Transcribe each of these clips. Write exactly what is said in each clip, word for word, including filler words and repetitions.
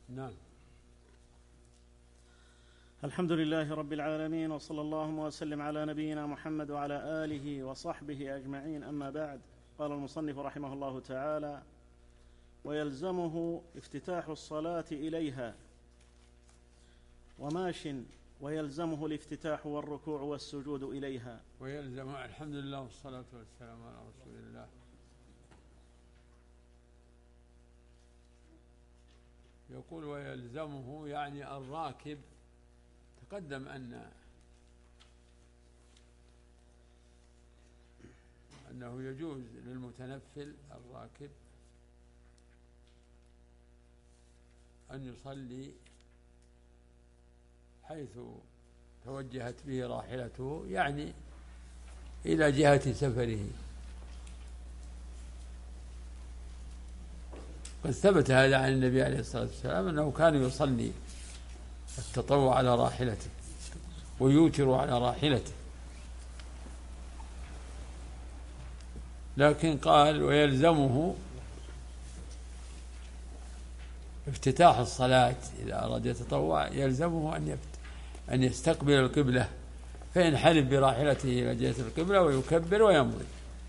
نعم. الحمد لله رب العالمين، وصلى الله وسلم على نبينا محمد وعلى آله وصحبه أجمعين، أما بعد. قال المصنف رحمه الله تعالى: ويلزمه افتتاح الصلاة إليها وماش، ويلزمه الافتتاح والركوع والسجود إليها. ويلزم الحمد لله والصلاة والسلام على رسول الله. يقول ويلزمه يعني الراكب. تقدم أن أنه يجوز للمتنفل الراكب أن يصلي حيث توجهت به راحلته، يعني إلى جهة سفره. قد ثبت هذا عن النبي عليه الصلاة والسلام أنه كان يصلي التطوع على راحلته ويوتر على راحلته، لكن قال ويلزمه افتتاح الصلاة. إذا أراد يتطوع يلزمه أن أن يستقبل القبلة، فينحرف براحلته إلى جهة القبلة ويكبر ويمضي،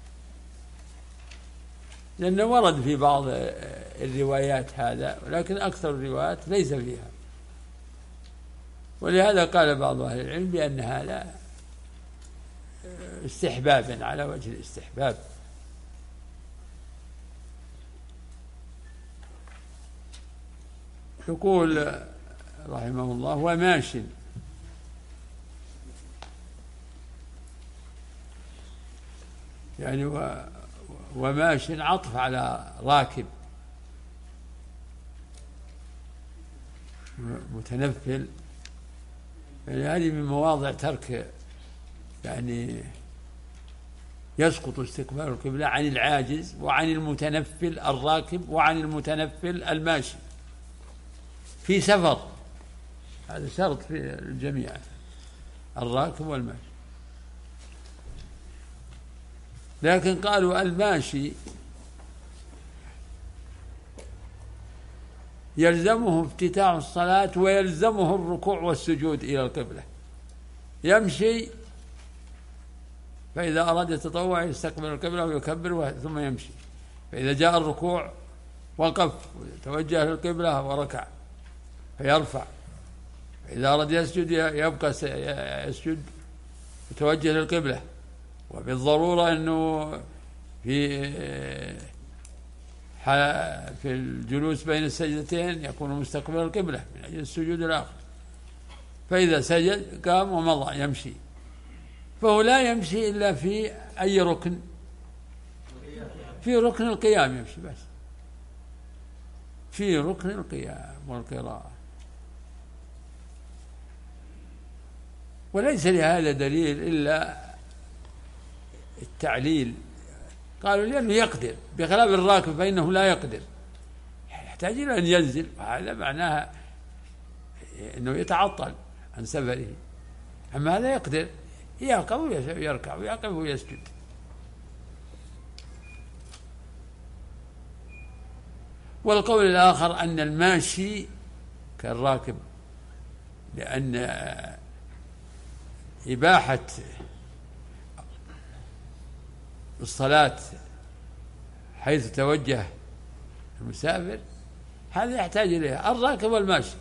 لأنه ورد في بعض الروايات هذا، ولكن أكثر الروايات ليس فيها. ولهذا قال بعض أهل العلم بأن هذا استحبابا على وجه الاستحباب. يقول رحمه الله وماش، يعني وماش عطف على راكب متنفل، يعني هذه من مواضع ترك، يعني يسقط استقبال القبلة عن العاجز وعن المتنفل الراكب وعن المتنفل الماشي في سفر. هذا شرط في الجميع، الراكب والماشي. لكن قالوا الماشي يلزمه افتتاح الصلاة ويلزمه الركوع والسجود إلى القبلة. يمشي، فإذا أراد يتطوع يستقبل القبلة ويكبر ثم يمشي، فإذا جاء الركوع وقف وتوجه للقبلة وركع فيرفع، فإذا أراد يسجد يبقى يسجد وتوجه للقبلة. وبالضرورة أنه في في الجلوس بين السجدتين يكون مستقبل القبلة من أجل السجود الآخر، فإذا سجد قام ومضى يمشي، فهو لا يمشي إلا في أي ركن، في ركن القيام يمشي بس، في ركن القيام والقراءة. وليس لهذا دليل إلا التعليل. قالوا لأنه يقدر، بخلاف الراكب فإنه لا يقدر، يحتاج إلى أن ينزل، وهذا معناها أنه يتعطل عن سفره. أما هذا يقدر، يقف ويركع ويقف ويسجد. والقول الآخر أن الماشي كالراكب، لأن إباحة الصلاة حيث توجه المسافر هذا يحتاج إليها الراكب والماشي،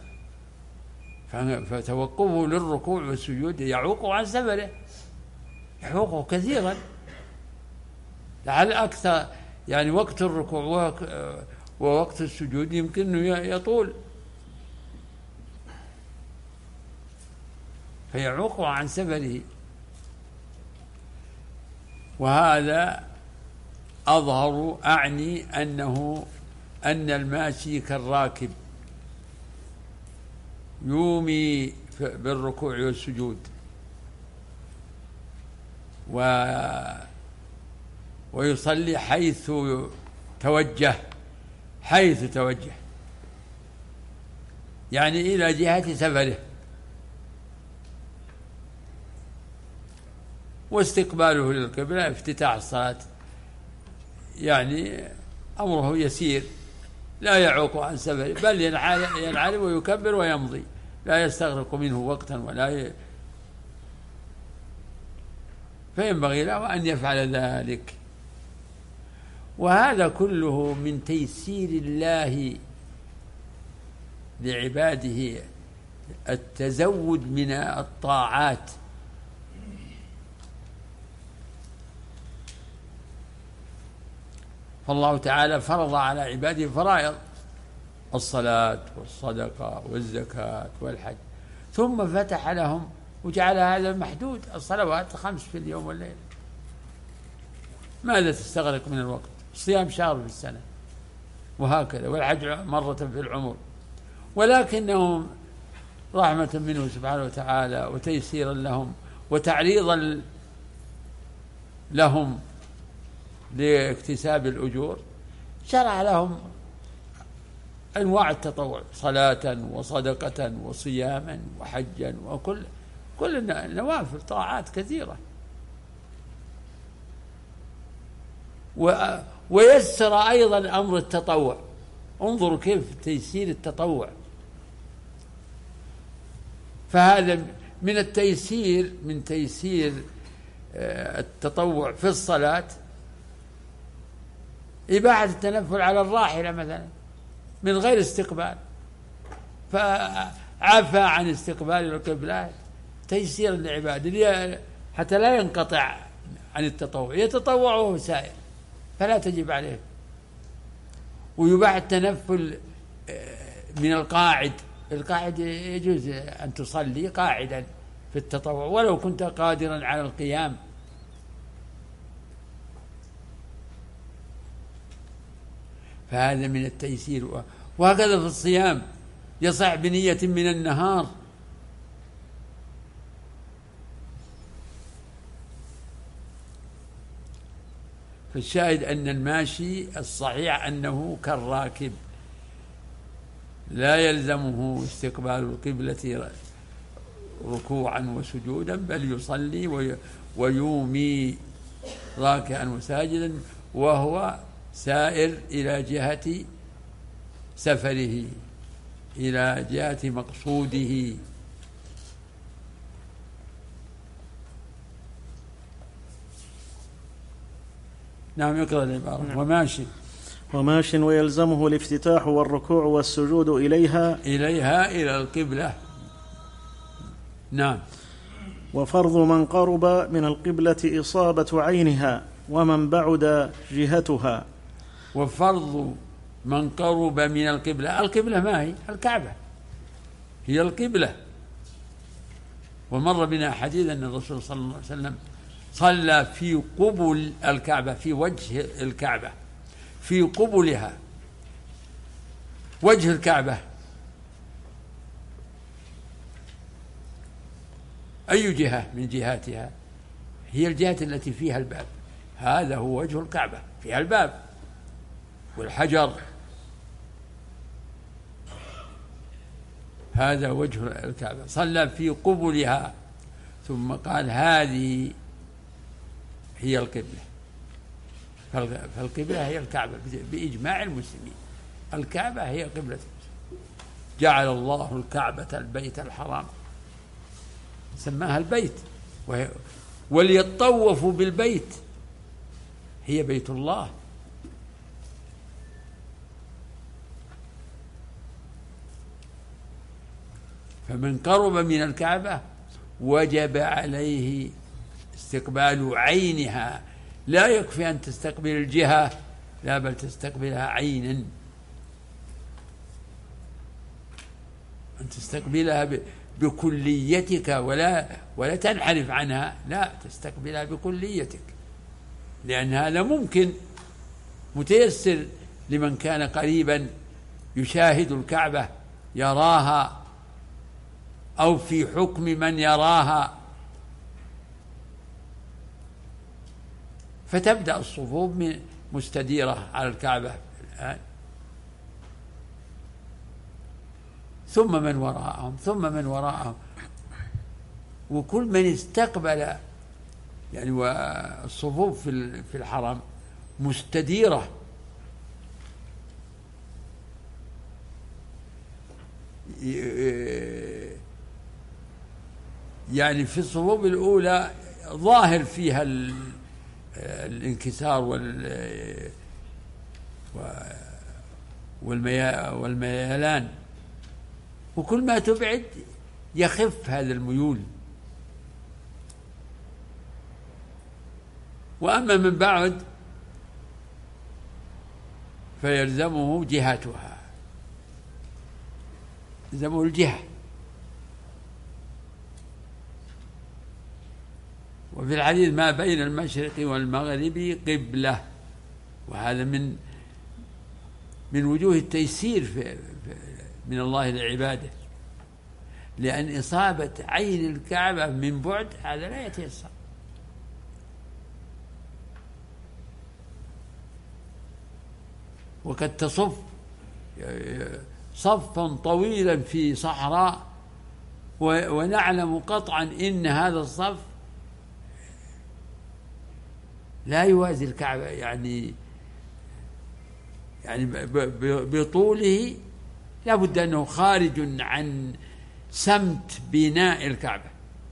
فتوقفه للركوع والسجود يعوقه عن سفره، يعوقه كثيرا، لعل أكثر، يعني وقت الركوع ووقت السجود يمكن أنه يطول، فيعوقه عن سفره. وهذا أظهر أعني أنه أن الماشي كالراكب يومي بالركوع والسجود و ويصلي حيث توجه، حيث توجه يعني إلى جهة سفره، واستقباله للقبلة افتتاح الصلاة، يعني أمره يسير لا يعوق عن سفره، بل ينعرف ويكبر ويمضي، لا يستغرق منه وقتا ولا ي... فينبغي له أن يفعل ذلك. وهذا كله من تيسير الله لعباده التزود من الطاعات. فالله تعالى فرض على عباده فرائض الصلاة والصدقة والزكاة والحج، ثم فتح لهم وجعل هذا محدود، الصلوات خمس في اليوم والليل. ماذا تستغرق من الوقت؟ صيام شهر في السنة وهكذا، والحج مرة في العمر. ولكنهم رحمة منه سبحانه وتعالى وتيسيرا لهم وتعريضا لهم لاكتساب الأجور، شرع لهم أنواع التطوع، صلاة وصدقة وصياما وحجا وكل كل نوافل طاعات كثيرة. ويسر أيضا أمر التطوع. انظروا كيف تيسير التطوع. فهذا من التيسير، من تيسير التطوع في الصلاة إباحة التنفل على الراحلة مثلا من غير استقبال، فعفى عن استقبال القبلة تيسيرا لعباده حتى لا ينقطع عن التطوع، يتطوع وهو سائر فلا تجب عليه. ويباح التنفل من القاعد، القاعد يجوز أن تصلي قاعدا في التطوع ولو كنت قادرا على القيام. فهذا من التيسير. وهكذا في الصيام يصح بنية من النهار، فالشاهد أن الماشي الصحيح أنه كالراكب لا يلزمه استقبال القبلة ركوعا وسجودا، بل يصلي ويومي راكعا وساجدا وهو سائر إلى جهة سفره، إلى جهة مقصوده. نعم، يقرأ العبارة. نعم. وماشي وماش ويلزمه الافتتاح والركوع والسجود إليها إليها إلى القبلة. نعم. وفرض من قرب من القبلة إصابة عينها ومن بعد جهتها. وفرض من قرب من القبلة، القبلة ما هي؟ الكعبة هي القبلة. ومر بنا حديث أن الرسول صلى الله عليه وسلم صلى في قبل الكعبة، في وجه الكعبة، في قبلها. وجه الكعبة أي جهة من جهاتها؟ هي الجهة التي فيها الباب، هذا هو وجه الكعبة، فيها الباب والحجر، هذا وجه الكعبة. صلى في قبلها ثم قال هذه هي القبلة. فالقبلة هي الكعبة بإجماع المسلمين، الكعبة هي قبلة المسلمين. جعل الله الكعبة البيت الحرام، سماها البيت، وليطوفوا بالبيت، هي بيت الله. فمن قرب من الكعبة وجب عليه استقبال عينها، لا يكفي أن تستقبل الجهة، لا بل تستقبلها عينا، أن تستقبلها بكليتك ولا ولا تنحرف عنها، لا تستقبلها بكليتك، لأن هذا ممكن متيسر لمن كان قريبا يشاهد الكعبة يراها أو في حكم من يراها. فتبدأ الصفوف من مستديرة على الكعبة الآن، ثم من وراءهم ثم من وراءهم، وكل من استقبل، يعني والصفوف في الحرم مستديرة يعني في الصفوف الأولى ظاهر فيها الانكسار وال والميلان، وكل ما تبعد يخف هذا الميول. وأما من بعد فيلزمه جهتها، يلزمه الجهة. وفي الحديث ما بين المشرق والمغرب قبلة، وهذا من من وجوه التيسير في من الله لعباده، لأن إصابة عين الكعبة من بعد هذا لا يتيسر. وقد تصف صفا طويلا في صحراء ونعلم قطعا إن هذا الصف لا يوازي الكعبة، يعني يعني بطوله لا بد أنه خارج عن سمت بناء الكعبة،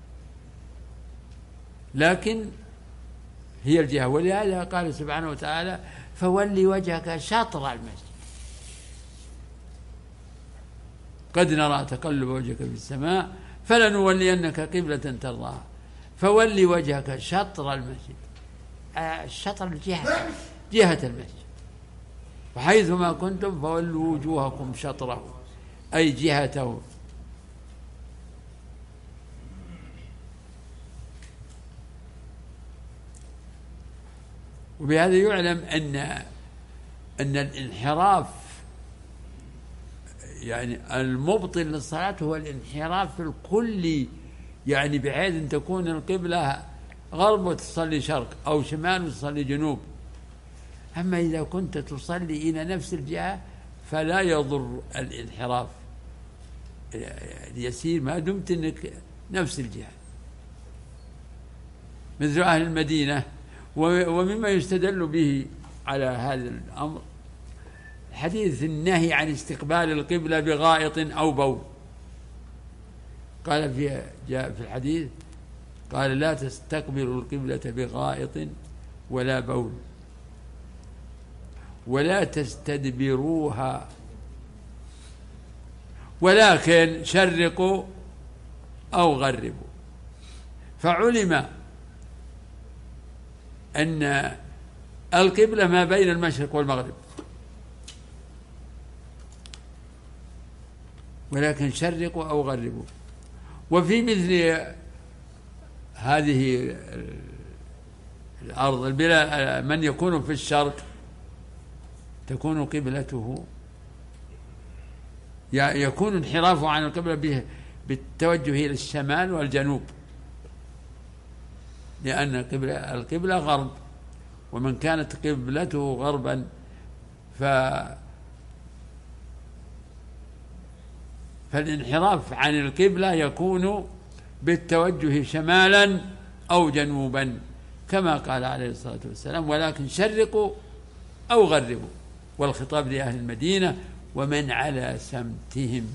لكن هي الجهة. ولهذا قال سبحانه وتعالى: فولي وجهك شطر المسجد. قد نرى تقلب وجهك في السماء فلنولينك قبلة ترضاها فولي وجهك شطر المسجد. الشطر الجهة، جهة المسجد. وحيثما كنتم فولوا وجوهكم شطره، أي جهته. وبهذا يعلم أن أن الانحراف يعني المبطل للصلاة هو الانحراف الكلي، يعني بحيث أن تكون القبلة غرب وتصلي شرق، أو شمال وتصلي جنوب. أما إذا كنت تصلي إلى نفس الجهة فلا يضر الانحراف يسير ما دمت أنك نفس الجهة، مثل أهل المدينة. ومما يستدل به على هذا الأمر حديث النهي عن استقبال القبلة بغائط أو بول. قال في جاء في الحديث قال: لا تستقبلوا القبلة بغائط ولا بول ولا تستدبروها، ولكن شرقوا أو غربوا. فعلم أن القبلة ما بين المشرق والمغرب، ولكن شرقوا أو غربوا. وفي مثل هذه الأرض البلاد من يكون في الشرق تكون قبلته يكون انحرافه عن القبلة بالتوجه إلى الشمال والجنوب، لأن القبلة غرب، ومن كانت قبلته غربا ف فالانحراف عن القبلة يكون بالتوجه شمالا أو جنوبا، كما قال عليه الصلاة والسلام: ولكن شرقوا أو غربوا. والخطاب لأهل المدينة ومن على سمتهم.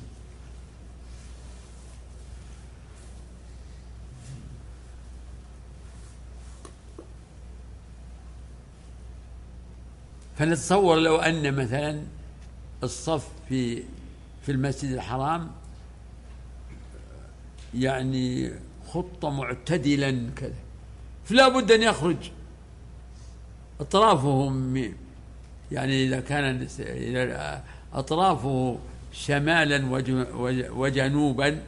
فنتصور لو أن مثلا الصف في في المسجد الحرام يعني خط معتدلا كذا، فلا بد أن يخرج أطرافهم، يعني إذا كان أطرافه شمالا وجنوبا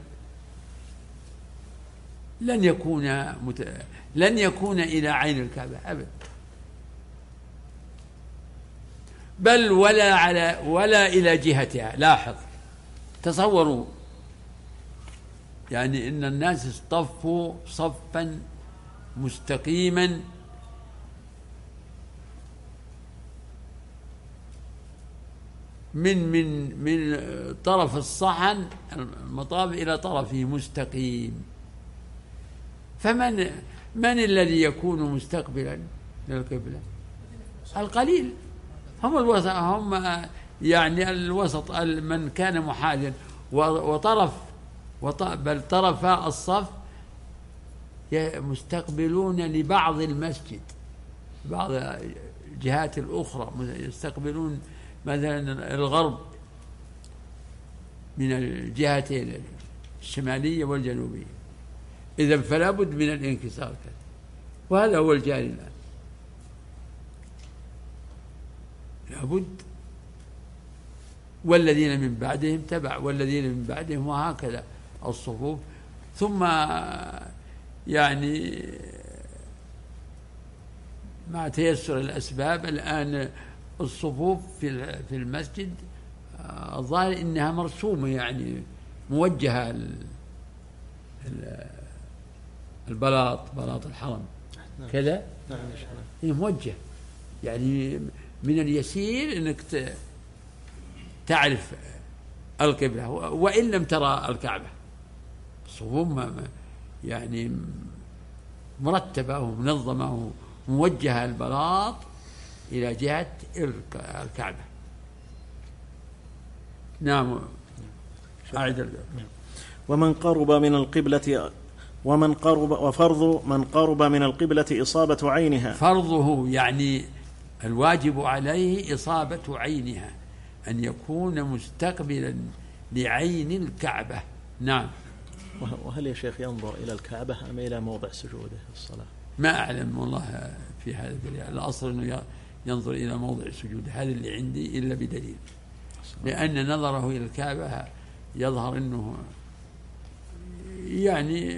لن يكون مت... لن يكون إلى عين الكعبة أبدا، بل ولا على ولا إلى جهتها. لاحظ، تصوروا يعني إن الناس اصطفوا صفا مستقيما من من من طرف الصحن المطاف إلى طرفه مستقيم. فمن من الذي يكون مستقبلا للقبلة؟ القليل، هم الوسط، هم يعني الوسط من كان محاذيا. وطرف بل طرفا الصف مستقبلون لبعض المسجد، بعض الجهات الأخرى يستقبلون مثلا الغرب من الجهتين الشمالية والجنوبية، إذن فلا بد من الانكسار كذا، وهذا هو الجاري الآن، لابد. والذين من بعدهم تبع والذين من بعدهم، وهكذا الصفوف. ثم يعني مع تيسر الأسباب الآن الصفوف في في المسجد الظاهر إنها مرسومة، يعني موجهة البلاط بلاط الحرم كذا، هي موجه، يعني من اليسير إنك تعرف القبلة وإن لم ترى الكعبة. الصفوف يعني مرتبة ومنظمة وموجهة البلاط إلى جهة الكعبة. نعم. أعد. ومن قرب من القبلة ومن قرب وفرض من قرب من القبلة إصابة عينها. فرضه يعني الواجب عليه إصابة عينها، أن يكون مستقبلا لعين الكعبة. نعم. وهل يا شيخ ينظر إلى الكعبة أم إلى موضع سجوده في الصلاة؟ ما أعلم والله في هذا الدليل. الأصل أنه ينظر إلى موضع سجوده، هذا اللي عندي، إلا بدليل، لأن نظره إلى الكعبة يظهر أنه يعني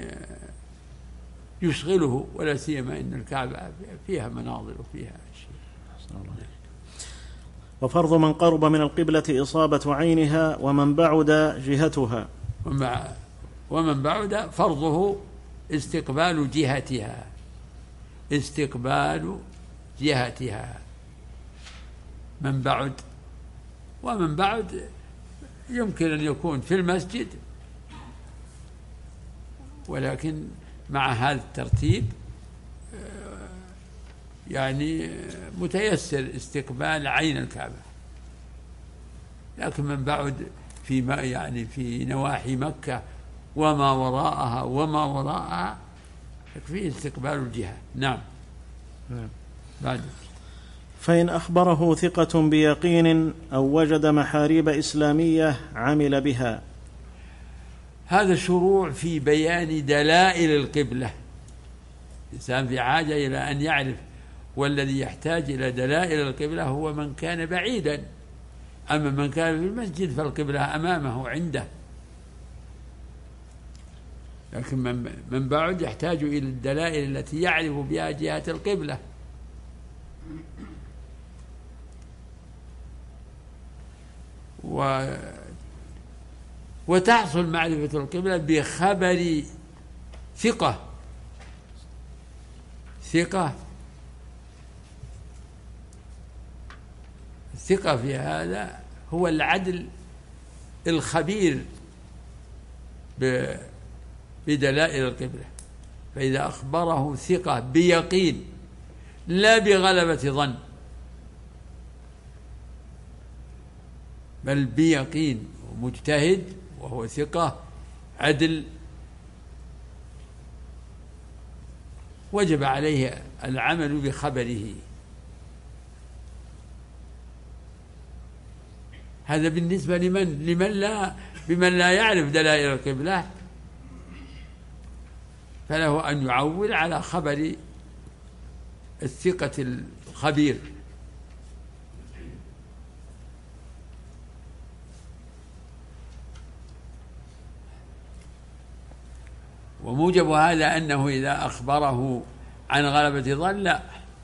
يشغله، ولا سيما أن الكعبة فيها مناظر وفيها شيء. وفرض من قرب من القبلة إصابة عينها ومن بعد جهتها. ومن بعد فرضه استقبال جهتها، استقبال جهتها. من بعد ومن بعد يمكن أن يكون في المسجد، ولكن مع هذا الترتيب يعني متيسر استقبال عين الكعبة. لكن من بعد في ما يعني في نواحي مكة وما وراءها وما وراءها يكفي استقبال الجهة. نعم. نعم. بعد. فإن أخبره ثقة بيقين أو وجد محاريب إسلامية عمل بها. هذا شروع في بيان دلائل القبلة. الإنسان في حاجة إلى أن يعرف، والذي يحتاج إلى دلائل القبلة هو من كان بعيدا، أما من كان في المسجد فالقبلة أمامه عنده. لكن من بعد يحتاج إلى الدلائل التي يعرف بها جهة القبلة. و وتحصل معرفة القبلة بخبر ثقة ثقة الثقة في هذا هو العدل الخبير بدلائل القبلة. فإذا أخبره ثقة بيقين لا بغلبة ظن، بل بيقين، مجتهد وهو ثقة عدل، وجب عليه العمل بخبره. هذا بالنسبة لمن لمن لا بمن لا يعرف دلائل القبلة، فله أن يعول على خبر الثقة الخبير. وموجب هذا أنه إذا أخبره عن غلبة ظن لا،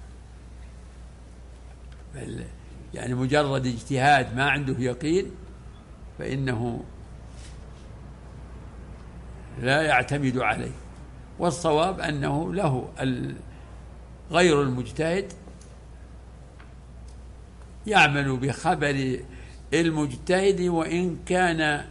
بل يعني مجرد اجتهاد ما عنده يقين فإنه لا يعتمد عليه. والصواب أنه له غير المجتهد يعمل بخبر المجتهد وإن كان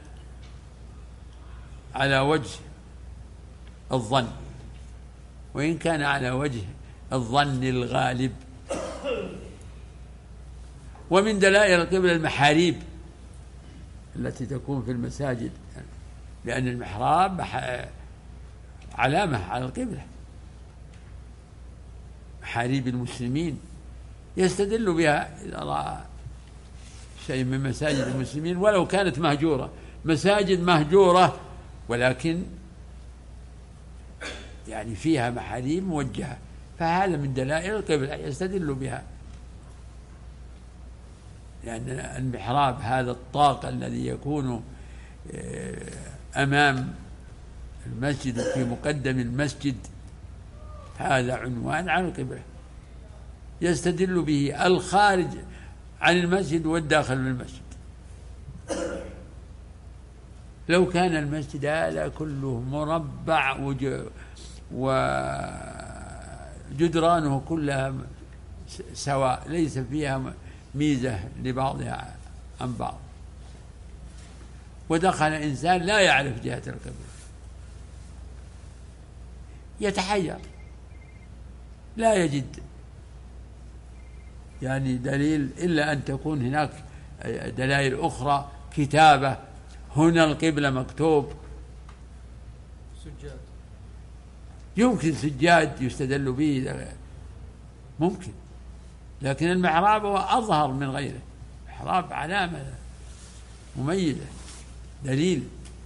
على وجه الظن وإن كان على وجه الظن الغالب. ومن دلائل القبلة المحاريب، التي تكون في المساجد، لأن المحراب علامة على القبلة، محاريب المسلمين يستدل بها إذا رأى شيء من مساجد المسلمين ولو كانت مهجورة، مساجد مهجورة ولكن يعني فيها محاريب موجهة، فهذا من دلائل القبلة يستدل بها، لأن المحراب هذا الطاق الذي يكون أمام المسجد في مقدم المسجد هذا عنوان على القبلة، يستدل به الخارج عن المسجد والداخل من المسجد. لو كان المسجد هذا كله مربع وجدرانه كلها سواء ليس فيها ميزة لبعضها عن بعض، ودخل إنسان لا يعرف جهة القبلة يتحير لا يجد يعني دليل إلا أن تكون هناك دلائل أخرى، كتابة هنا القبلة مكتوب، سجاد يمكن سجاد يستدل به ممكن، لكن المحراب هو أظهر من غيره، المحراب علامة مميزة دليل.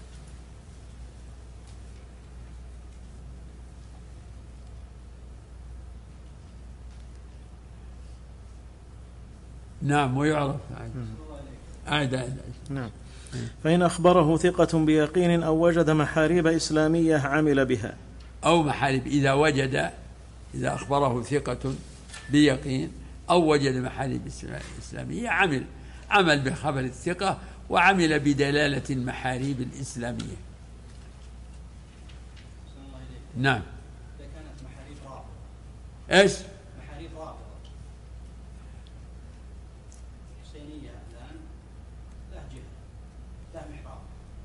نعم ويعرف عاد عاد نعم. فإن أخبره ثقة بيقين أو وجد محاريب إسلامية عمل بها، أو محاريب إذا وجد، إذا أخبره ثقة بيقين أو وجد محاريب إسلامية عمل عمل بخبر الثقة وعمل بدلالة المحاريب الإسلامية. نعم. إذا كانت محاريب رابطة إيش؟ محاريب رابطة حسينية الآن لا جهة لا محراب،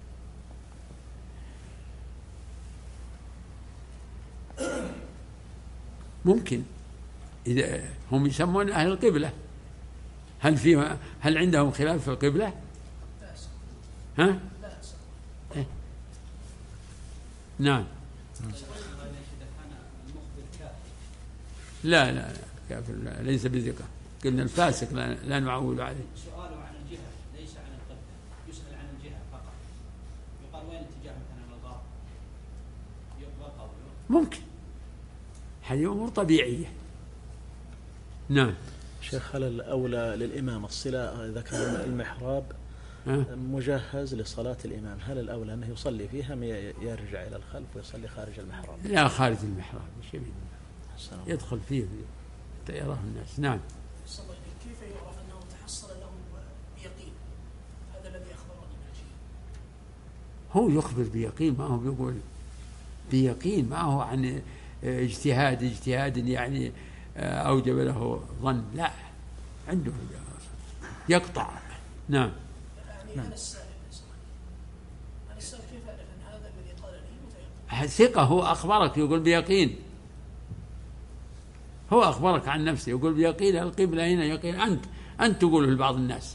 ممكن إذا هم يسمون أهل القبلة، هل فيها هل عندهم خلاف في القبلة؟ ها؟ إيه؟ نعم. لا لا كافر لا ليس بثقة، قلنا الفاسق لا, لا نعول عليه. سؤاله عن الجهة ليس عن القبلة، يسأل عن الجهة فقط، يقال وين اتجاه مثلا الغرب، يقبل قوله ممكن، هذه أمور طبيعية. نعم. شيخ هل الأولى للإمام الصلاة إذا كان المحراب مجهز لصلاة الإمام، هل الأولى أنه يصلي فيها أم يرجع إلى الخلف ويصلي خارج المحراب؟ لا خارج المحراب يدخل فيه يراه الناس. نعم. كيف يعرف أنه تحصل له بيقين؟ هذا الذي أخبرني به. هو يخبر بيقين، ما هو بيقول بيقين، ما هو عن اجتهاد اجتهاد يعني أوجب له ظن، لا عنده يقطع. نعم. يعني أنا السائل أنا السائل كيف أعرف أن هذا الذي قال لي متيقن؟ ثقة هو أخبرك يقول بيقين، هو أخبرك عن نفسه يقول بيقين القبلة هنا يقين، أنت أنت تقوله لبعض الناس.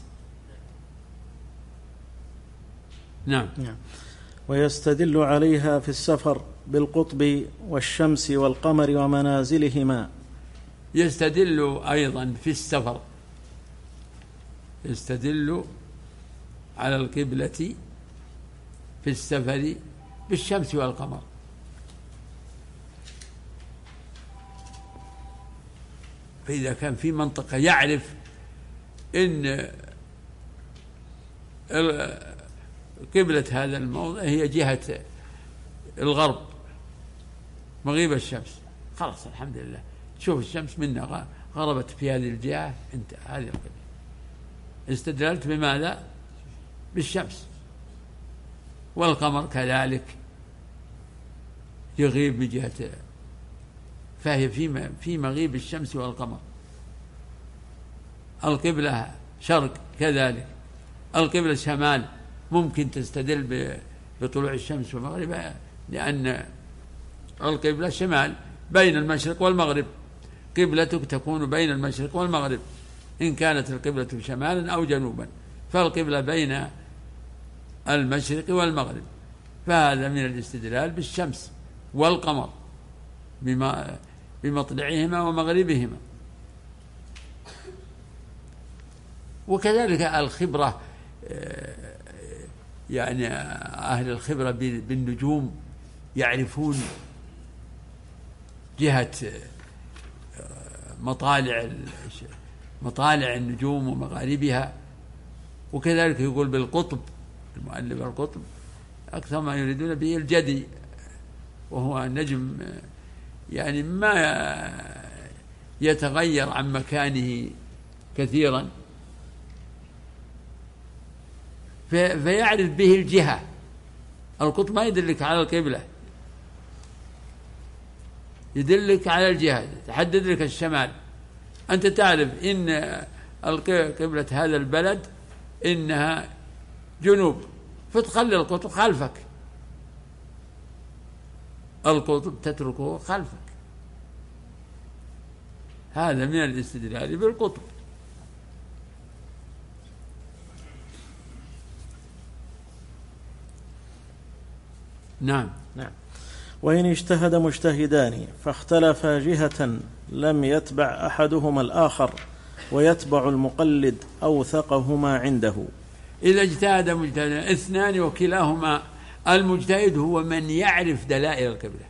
نعم. نعم. ويستدل عليها في السفر بالقطب والشمس والقمر ومنازلهما. يستدل أيضا في السفر، يستدل على القبلة في السفر بالشمس والقمر. فإذا كان في منطقة يعرف إن قبلة هذا الموضع هي جهة الغرب مغيب الشمس، خلاص الحمد لله تشوف الشمس منا غربت في هذه الجهة، انت هذه القبلة. استدللت بماذا؟ بالشمس. والقمر كذلك يغيب بجهة، فهي في في مغيب الشمس والقمر. القبلة شرق كذلك، القبلة شمال ممكن تستدل بطلوع الشمس ومغربها، لأن القبلة شمال بين المشرق والمغرب، قبلتك تكون بين المشرق والمغرب إن كانت القبلة شمالا أو جنوبا، فالقبلة بين المشرق والمغرب، فهذا من الاستدلال بالشمس والقمر بمطلعهما ومغربهما. وكذلك الخبرة، يعني أهل الخبرة بالنجوم يعرفون جهة مطالع مطالع النجوم ومغاربها. وكذلك يقول بالقطب، المؤلف القطب أكثر ما يريدون به الجدي، وهو النجم يعني ما يتغير عن مكانه كثيرا، فيعرف به الجهة. القطب ما يدلك على القبلة، يدلك على الجهة، تحدد لك الشمال. أنت تعرف إن قبلة هذا البلد إنها جنوب، فتخلي القطب خلفك، القطب تتركه خلفك. هذا من الاستدلال بالقطب. نعم. نعم. وإن اجتهد مجتهدان فاختلفا جهة لم يتبع أحدهما الآخر ويتبع المقلد أوثقهما عنده. إذا اجتهد مجتهدان اثنان وكلاهما، المجتهد هو من يعرف دلائل القبلة،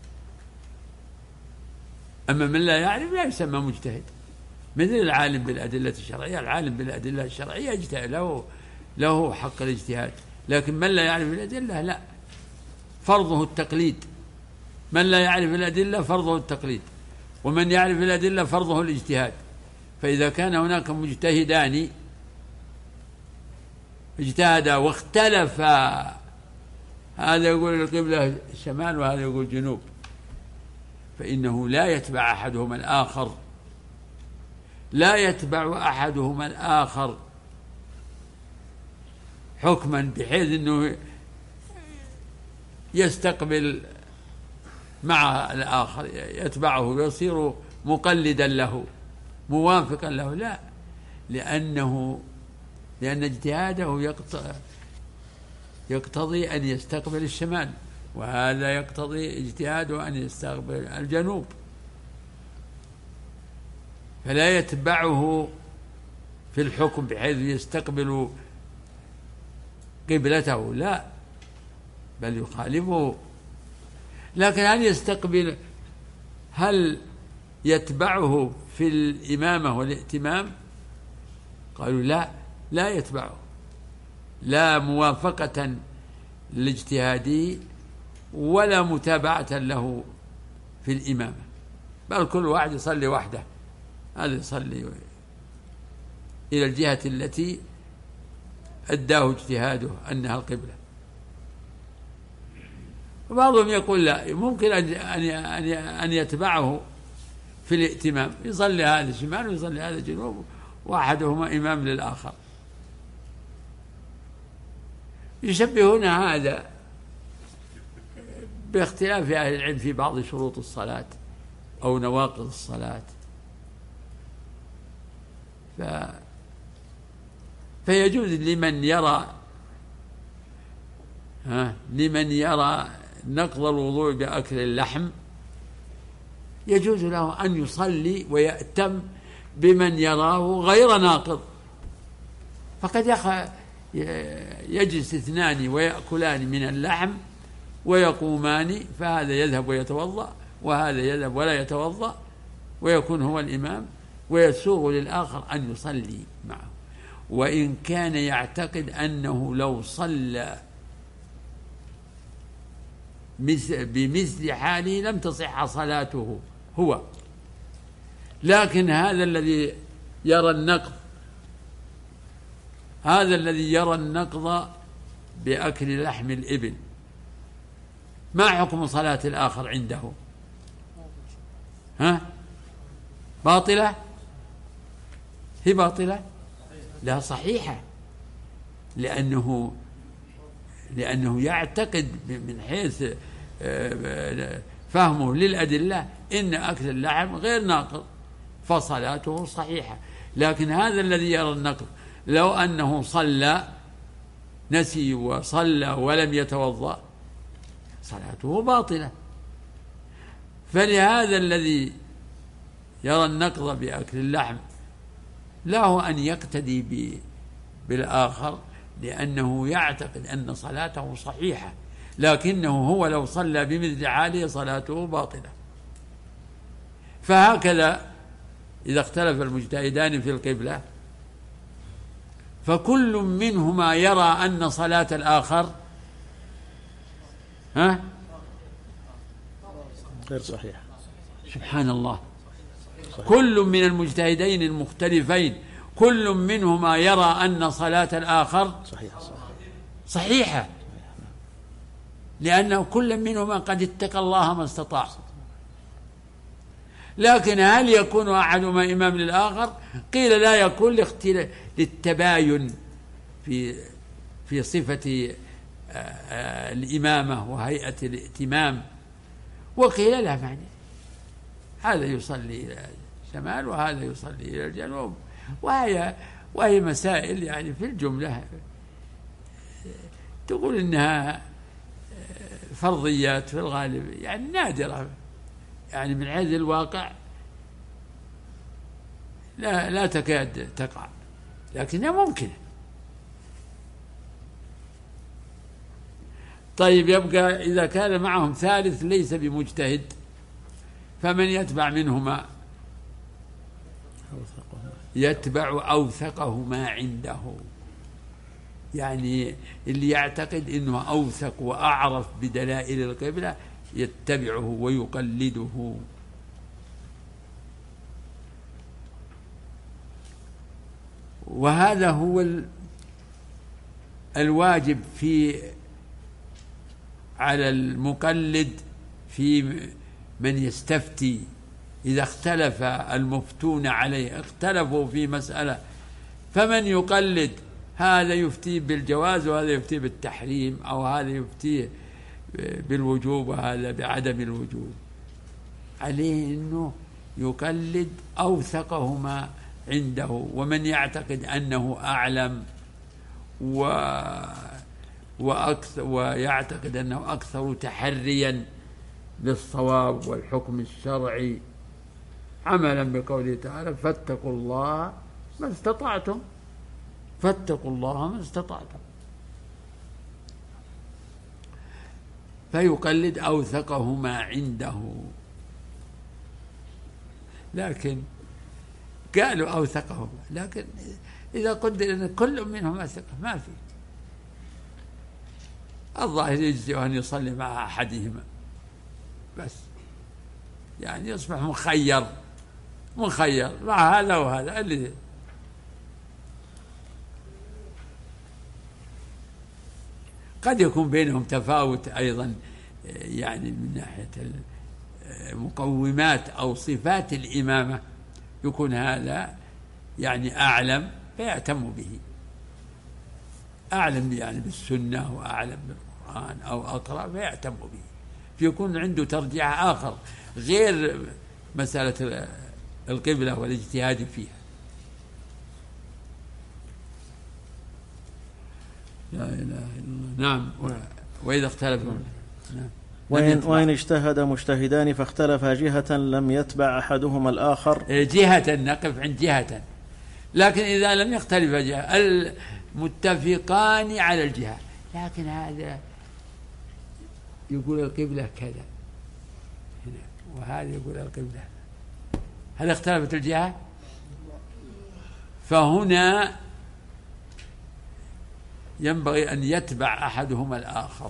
أما من لا يعرف لا يسمى مجتهد. مثل العالم بالأدلة الشرعية، العالم بالأدلة الشرعية يجتهد، له له حق الاجتهاد، لكن من لا يعرف الأدلة لا، فرضه التقليد. من لا يعرف الأدلة فرضه التقليد، ومن يعرف الأدلة فرضه الاجتهاد. فإذا كان هناك مجتهدان اجتهدا واختلفا، هذا يقول القبلة الشمال وهذا يقول جنوب، فإنه لا يتبع أحدهما الآخر، لا يتبع أحدهما الآخر حكما بحيث أنه يستقبل مع الآخر، يتبعه ويصير مقلدا له موافقا له، لا، لأنه لأن اجتهاده يقتضي أن يستقبل الشمال، وهذا يقتضي اجتهاده أن يستقبل الجنوب، فلا يتبعه في الحكم بحيث يستقبل قبلته، لا، بل يخالفه. لكن هل يستقبل، هل يتبعه في الإمامة والائتمام؟ قالوا لا، لا يتبعه، لا موافقة لاجتهاده ولا متابعة له في الإمامة، بل كل واحد يصلي وحده، هذا يصلي إلى الجهة التي أداه اجتهاده أنها القبلة. وبعضهم يقول لا، ممكن أن أن يتبعه في الائتمام، يصلي هذا شمال ويصلي هذا جنوب، واحدهما إمام للآخر. يشبهون هذا باختلاف أهل العلم في بعض شروط الصلاة أو نواقض الصلاة، ف... فيجوز لمن يرى ها لمن يرى نقض الوضوء بأكل اللحم، يجوز له أن يصلي ويأتم بمن يراه غير ناقض. فقد يخ... يجلس اثنان ويأكلان من اللحم ويقومان، فهذا يذهب ويتوضأ وهذا يذهب ولا يتوضأ، ويكون هو الإمام، ويسوغ للآخر أن يصلي معه، وإن كان يعتقد أنه لو صلى بمثل حاله لم تصح صلاته هو. لكن هذا الذي يرى النقض هذا الذي يرى النقض بأكل لحم الإبل، ما حكم صلاة الآخر عنده؟ ها؟ باطلة؟ هي باطلة؟ لا، صحيحة، لأنه لأنه يعتقد من حيث فهمه للأدلة إن أكل اللحم غير ناقض، فصلاته صحيحة. لكن هذا الذي يرى النقض لو أنه صلى نسي وصلى ولم يتوضأ صلاته باطلة. فلهذا الذي يرى النقض بأكل اللحم له أن يقتدي بالآخر، لأنه يعتقد أن صلاته صحيحة، لكنه هو لو صلى بمثل حاله صلاته باطلة. فهكذا إذا اختلف المجتهدان في القبلة فكل منهما يرى أن صلاة الآخر ها غير صحيح. سبحان الله، كل من المجتهدين المختلفين كل منهما يرى أن صلاة الآخر صحيحة صحيحة، لأنه كل منهما قد اتقى الله ما استطاع. لكن هل يكون أحدهما إمام للآخر؟ قيل لا يكون للتباين في في صفة الإمامة وهيئة الائتمام، وقيل لا معنى، هذا يصلي إلى الشمال وهذا يصلي إلى الجنوب، وهي وهي مسائل يعني في الجملة تقول إنها فرضيات في الغالب يعني نادرة، يعني من حيث الواقع لا لا تكاد تقع، لكنها ممكنة. طيب، يبقى إذا كان معهم ثالث ليس بمجتهد فمن يتبع منهما؟ يتبع أوثقهما عنده، يعني اللي يعتقد أنه أوثق وأعرف بدلائل القبلة يتبعه ويقلده. وهذا هو الواجب في على المقلد في من يستفتي. إذا اختلف المفتون عليه، اختلفوا في مسألة، فمن يقلد هذا يفتي بالجواز وهذا يفتي بالتحريم، أو هذا يفتي بالوجوب وهذا بعدم الوجوب، عليه أنه يقلد أوثقهما عنده، ومن يعتقد أنه أعلم و وأكثر ويعتقد أنه أكثر تحريا للصواب والحكم الشرعي، عملا بقوله تعالى فاتقوا الله ما استطعتم، فاتقوا الله ما استطعتم، فيقلد أوثقهما عنده. لكن قالوا أوثقهما، لكن إذا قدر أن كل منهم أثق ما في، الظاهر يجزي أن يصلي مع أحدهما بس، يعني يصبح مخير مخير مع هذا وهذا. اللي قد يكون بينهم تفاوت أيضا، يعني من ناحية المقومات أو صفات الإمامة، يكون هذا يعني أعلم فيهتم به، أعلم يعني بالسنة وأعلم بالقرآن أو أقرأ فيهتم به، فيكون عنده ترجيح آخر غير مسألة القبلة والاجتهاد فيها. لا إله إلا الله. نعم. وإذا اختلفوا نعم. وإن, وإن اجتهد مجتهدان فاختلفا جهة لم يتبع أحدهما الآخر. جهة، نقف عند جهة، لكن إذا لم يختلف جهة المتفقان على الجهة، لكن هذا يقول القبلة كذا وهذا يقول القبلة، هل اختلفت الجهة؟ فهنا ينبغي أن يتبع أحدهما الآخر،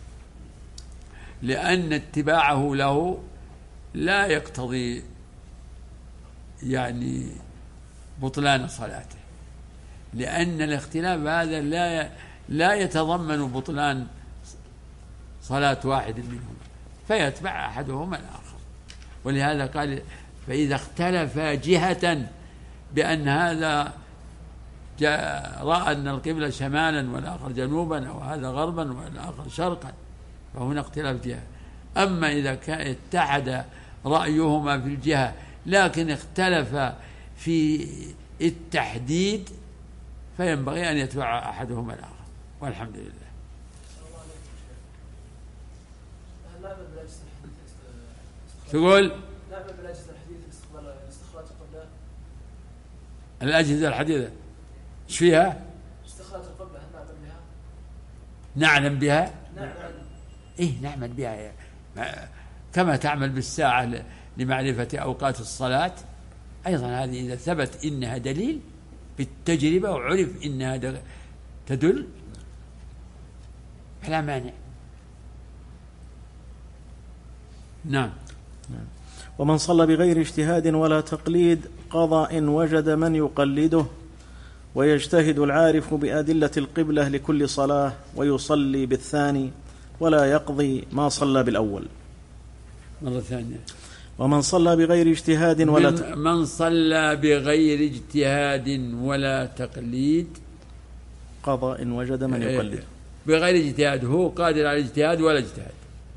لأن اتباعه له لا يقتضي يعني بطلان صلاته، لأن الاختلاف هذا لا لا يتضمن بطلان صلاة واحد منهم، فيتبع أحدهما الآخر. ولهذا قال فإذا اختلف جهة، بأن هذا رأى أن القبلة شمالا والآخر جنوبا، أو هذا غربا والآخر شرقا، فهنا اختلاف جهة. أما إذا كان اتحد رأيهما في الجهة لكن اختلف في التحديد، فينبغي أن يتبع أحدهما الآخر. والحمد لله. تقول الأجهزة الحديثة ايش فيها؟ استخراج القبلة هل نعمل بها؟ نعلم بها؟ نعمل. إيه نعمل بها كما تعمل بالساعة لمعرفة أوقات الصلاة، أيضا هذه إذا ثبت إنها دليل بالتجربة وعرف إنها تدل فلا مانع. نعم. ومن صلى بغير اجتهاد ولا تقليد قضى إن وجد من يقلده، ويجتهد العارف بأدلة القبلة لكل صلاة ويصلي بالثاني ولا يقضي ما صلى بالأول. مرة ثانية. ومن صلى بغير اجتهاد ولا ت... من صلى بغير اجتهاد ولا تقليد قضى إن وجد من يقلده. بغير اجتهاد، هو قادر على الاجتهاد ولا اجتهاد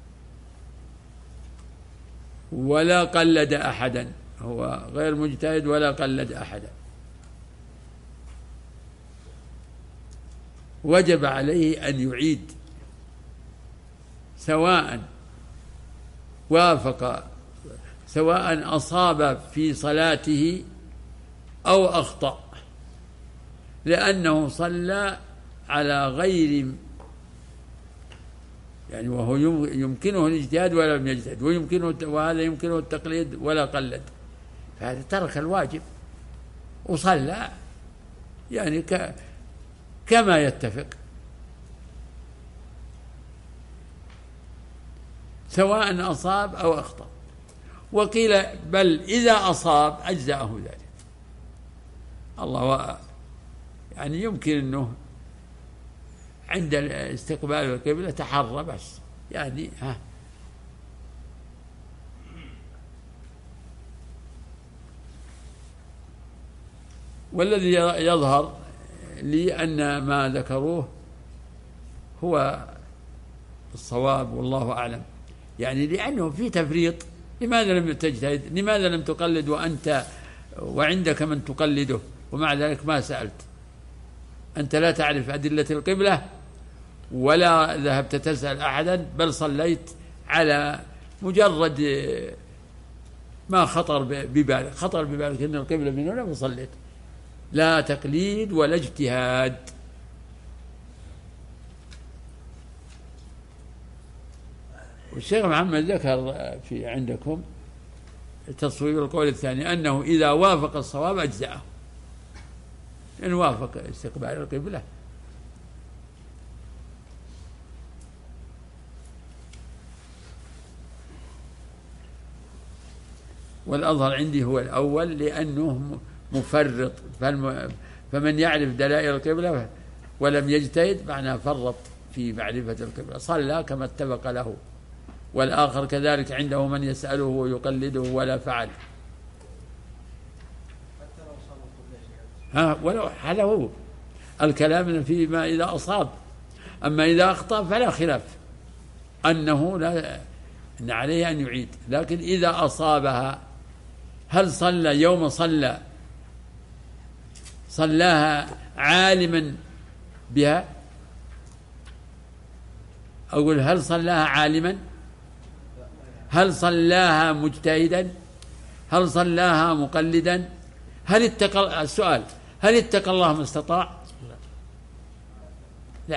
ولا قلد أحدا، هو غير مجتهد ولا قلد أحدا، وجب عليه أن يعيد سواء وافق سواء أصاب في صلاته أو أخطأ، لأنه صلى على غير يعني وهو يمكنه الاجتهاد ولا لم يجتهد، ويمكنه وهذا يمكنه التقليد ولا قلد، فهذا ترك الواجب وصلى يعني ك كما يتفق، سواء أصاب أو أخطأ. وقيل بل إذا أصاب أجزأه ذلك. الله يعني يمكن أنه عند استقبال القبلة تحرى بس يعني ها. والذي يظهر لي أن ما ذكروه هو الصواب والله أعلم، يعني لأنه في تفريط. لماذا لم تجتهد؟ لماذا لم تقلد وأنت وعندك من تقلده ومع ذلك ما سألت؟ أنت لا تعرف أدلة القبلة ولا ذهبت تسأل أحدا، بل صليت على مجرد ما خطر ببالك، خطر ببالك أن القبلة من هنا وصليت، لا تقليد ولا اجتهاد. والشيخ محمد ذكر في عندكم تصوير القول الثاني أنه إذا وافق الصواب أجزأه، إن وافق استقبال القبلة. والأظهر عندي هو الأول لأنه مفرط، فمن يعرف دلائل القبلة ولم يجتهد معناه فرط في معرفة القبلة، صلى كما اتفق له، والآخر كذلك عنده من يسأله ويقلده ولا فعل. ها ولو هذا هو الكلام فيما إذا أصاب، أما إذا أخطأ فلا خلاف أنه لا أن عليه أن يعيد، لكن إذا أصابها هل صلى يوم صلى صلاها عالما بها؟ أقول هل صلاها عالما؟ هل صلاها مجتهدا؟ هل صلاها مقلدا؟ هل اتقى السؤال هل اتقى الله ما استطاع؟ لا.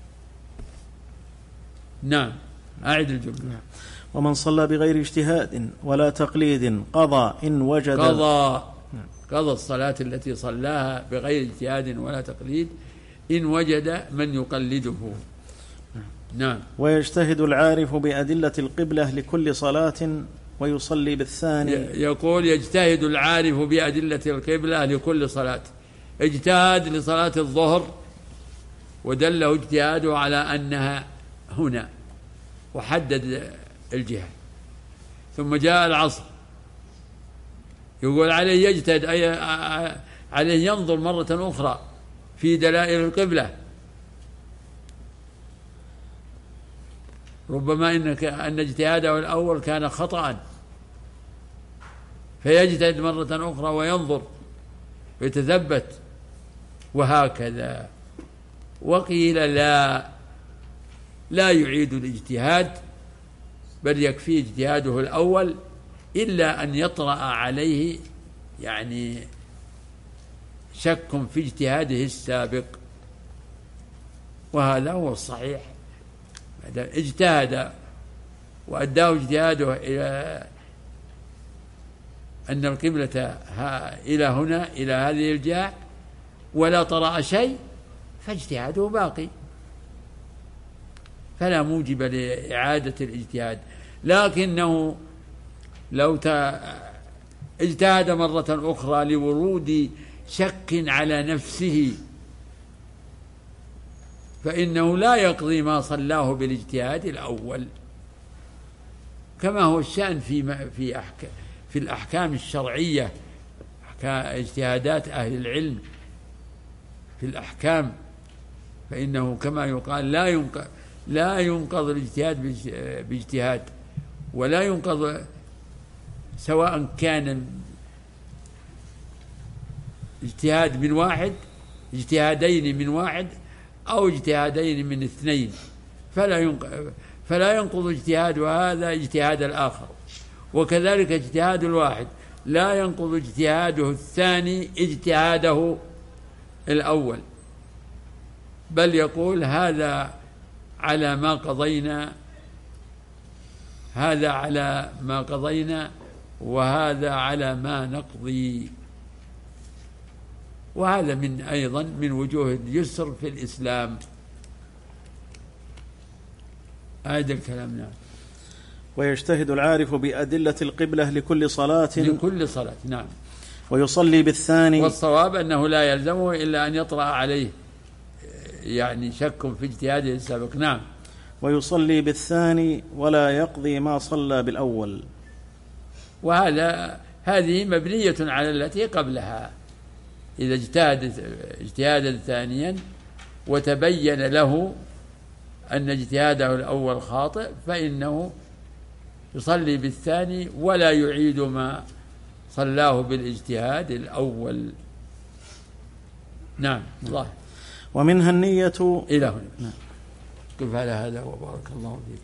نعم أعد الجملة. ومن صلى بغير اجتهاد ولا تقليد قضى إن وجد قضى قضى الصلاة التي صلاها بغير اجتهاد ولا تقليد إن وجد من يقلده. نعم. ويجتهد العارف بأدلة القبلة لكل صلاة ويصلي بالثاني. يقول يجتهد العارف بأدلة القبلة لكل صلاة، اجتهاد لصلاة الظهر ودله اجتهاده على أنها هنا وحدد الجهة، ثم جاء العصر يقول عليه يجتهد أي عليه ينظر مرة أخرى في دلائل القبلة، ربما إنك أن اجتهاده الأول كان خطأ فيجتهد مرة أخرى وينظر ويتثبت، وهكذا وقيل لا لا يعيد الاجتهاد، بل يكفي اجتهاده الأول إلا أن يطرأ عليه يعني شك في اجتهاده السابق، وهذا هو الصحيح. اجتهد وأداه اجتهاده إلى أن القبلة إلى هنا إلى هذه الجهة ولا طرأ شيء فاجتهاده باقي، فلا موجب لإعادة الاجتهاد. لكنه لو اجتهد مرة أخرى لورود شك على نفسه فإنه لا يقضي ما صلاه بالاجتهاد الأول، كما هو الشأن في في أحكام في الأحكام الشرعية، اجتهادات أهل العلم في الأحكام، فإنه كما يقال لا ينقض لا ينقض الاجتهاد باجتهاد، ولا ينقض سواء كان اجتهاد من واحد اجتهادين من واحد أو اجتهادين من اثنين، فلا ينقض فلا ينقض اجتهاد هذا اجتهاد الآخر، وكذلك اجتهاد الواحد لا ينقض اجتهاده الثاني اجتهاده الأول، بل يقول هذا على ما قضينا هذا على ما قضينا وهذا على ما نقضي. وهذا من أيضا من وجوه اليسر في الإسلام. هذا الكلام. نعم. ويجتهد العارف بأدلة القبلة لكل صلاة لكل صلاة. نعم. ويصلي بالثاني. والصواب أنه لا يلزمه إلا أن يطرأ عليه يعني شك في اجتهاده السابق. نعم. ويصلي بالثاني ولا يقضي ما صلى بالأول. وهذا هذه مبنية على التي قبلها. إذا اجتهد اجتهادا ثانيا وتبين له أن اجتهاده الأول خاطئ فإنه يصلي بالثاني ولا يعيد ما صلاه بالاجتهاد الأول. نعم. الله. ومنها النية إلى هنا. نعم. قف على هذا وبارك الله فيك.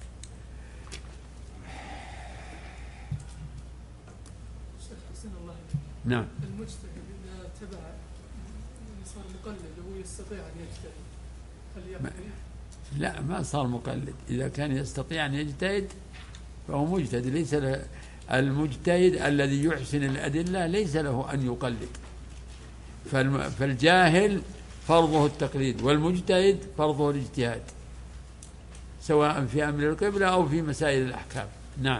نعم. المجتهد إذا تبع صار مقلد وهو يستطيع أن يجتهد هل يقضي؟ لا، ما صار مقلد. إذا كان يستطيع أن يجتهد فهو مجتهد. ليس له المجتهد الذي يحسن الأدلة ليس له أن يقلد. فالجاهل فرضه التقليد والمجتهد فرضه الاجتهاد، سواء في أمر القبلة أو في مسائل الأحكام. نعم.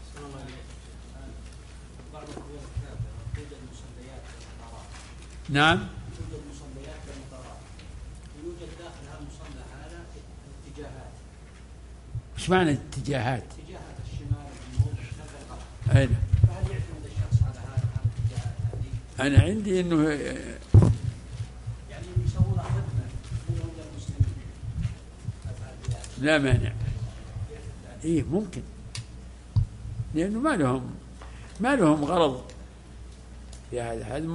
نعم. توجد مصليات للمطارات، يوجد داخل هالمصلى هذا اتجاهات. ايش معنى اتجاهات؟ اتجاهات الشمال والجنوب نحو القبر. أين؟ فهل يعتمد الشخص على هذه الاتجاهات هذه؟ أنا عندي إنه يعني يسوون خدمة منهم للمسلمين. لا مانع. إيه ممكن، لأنه ما لهم ما لهم غرض في هذا. هذا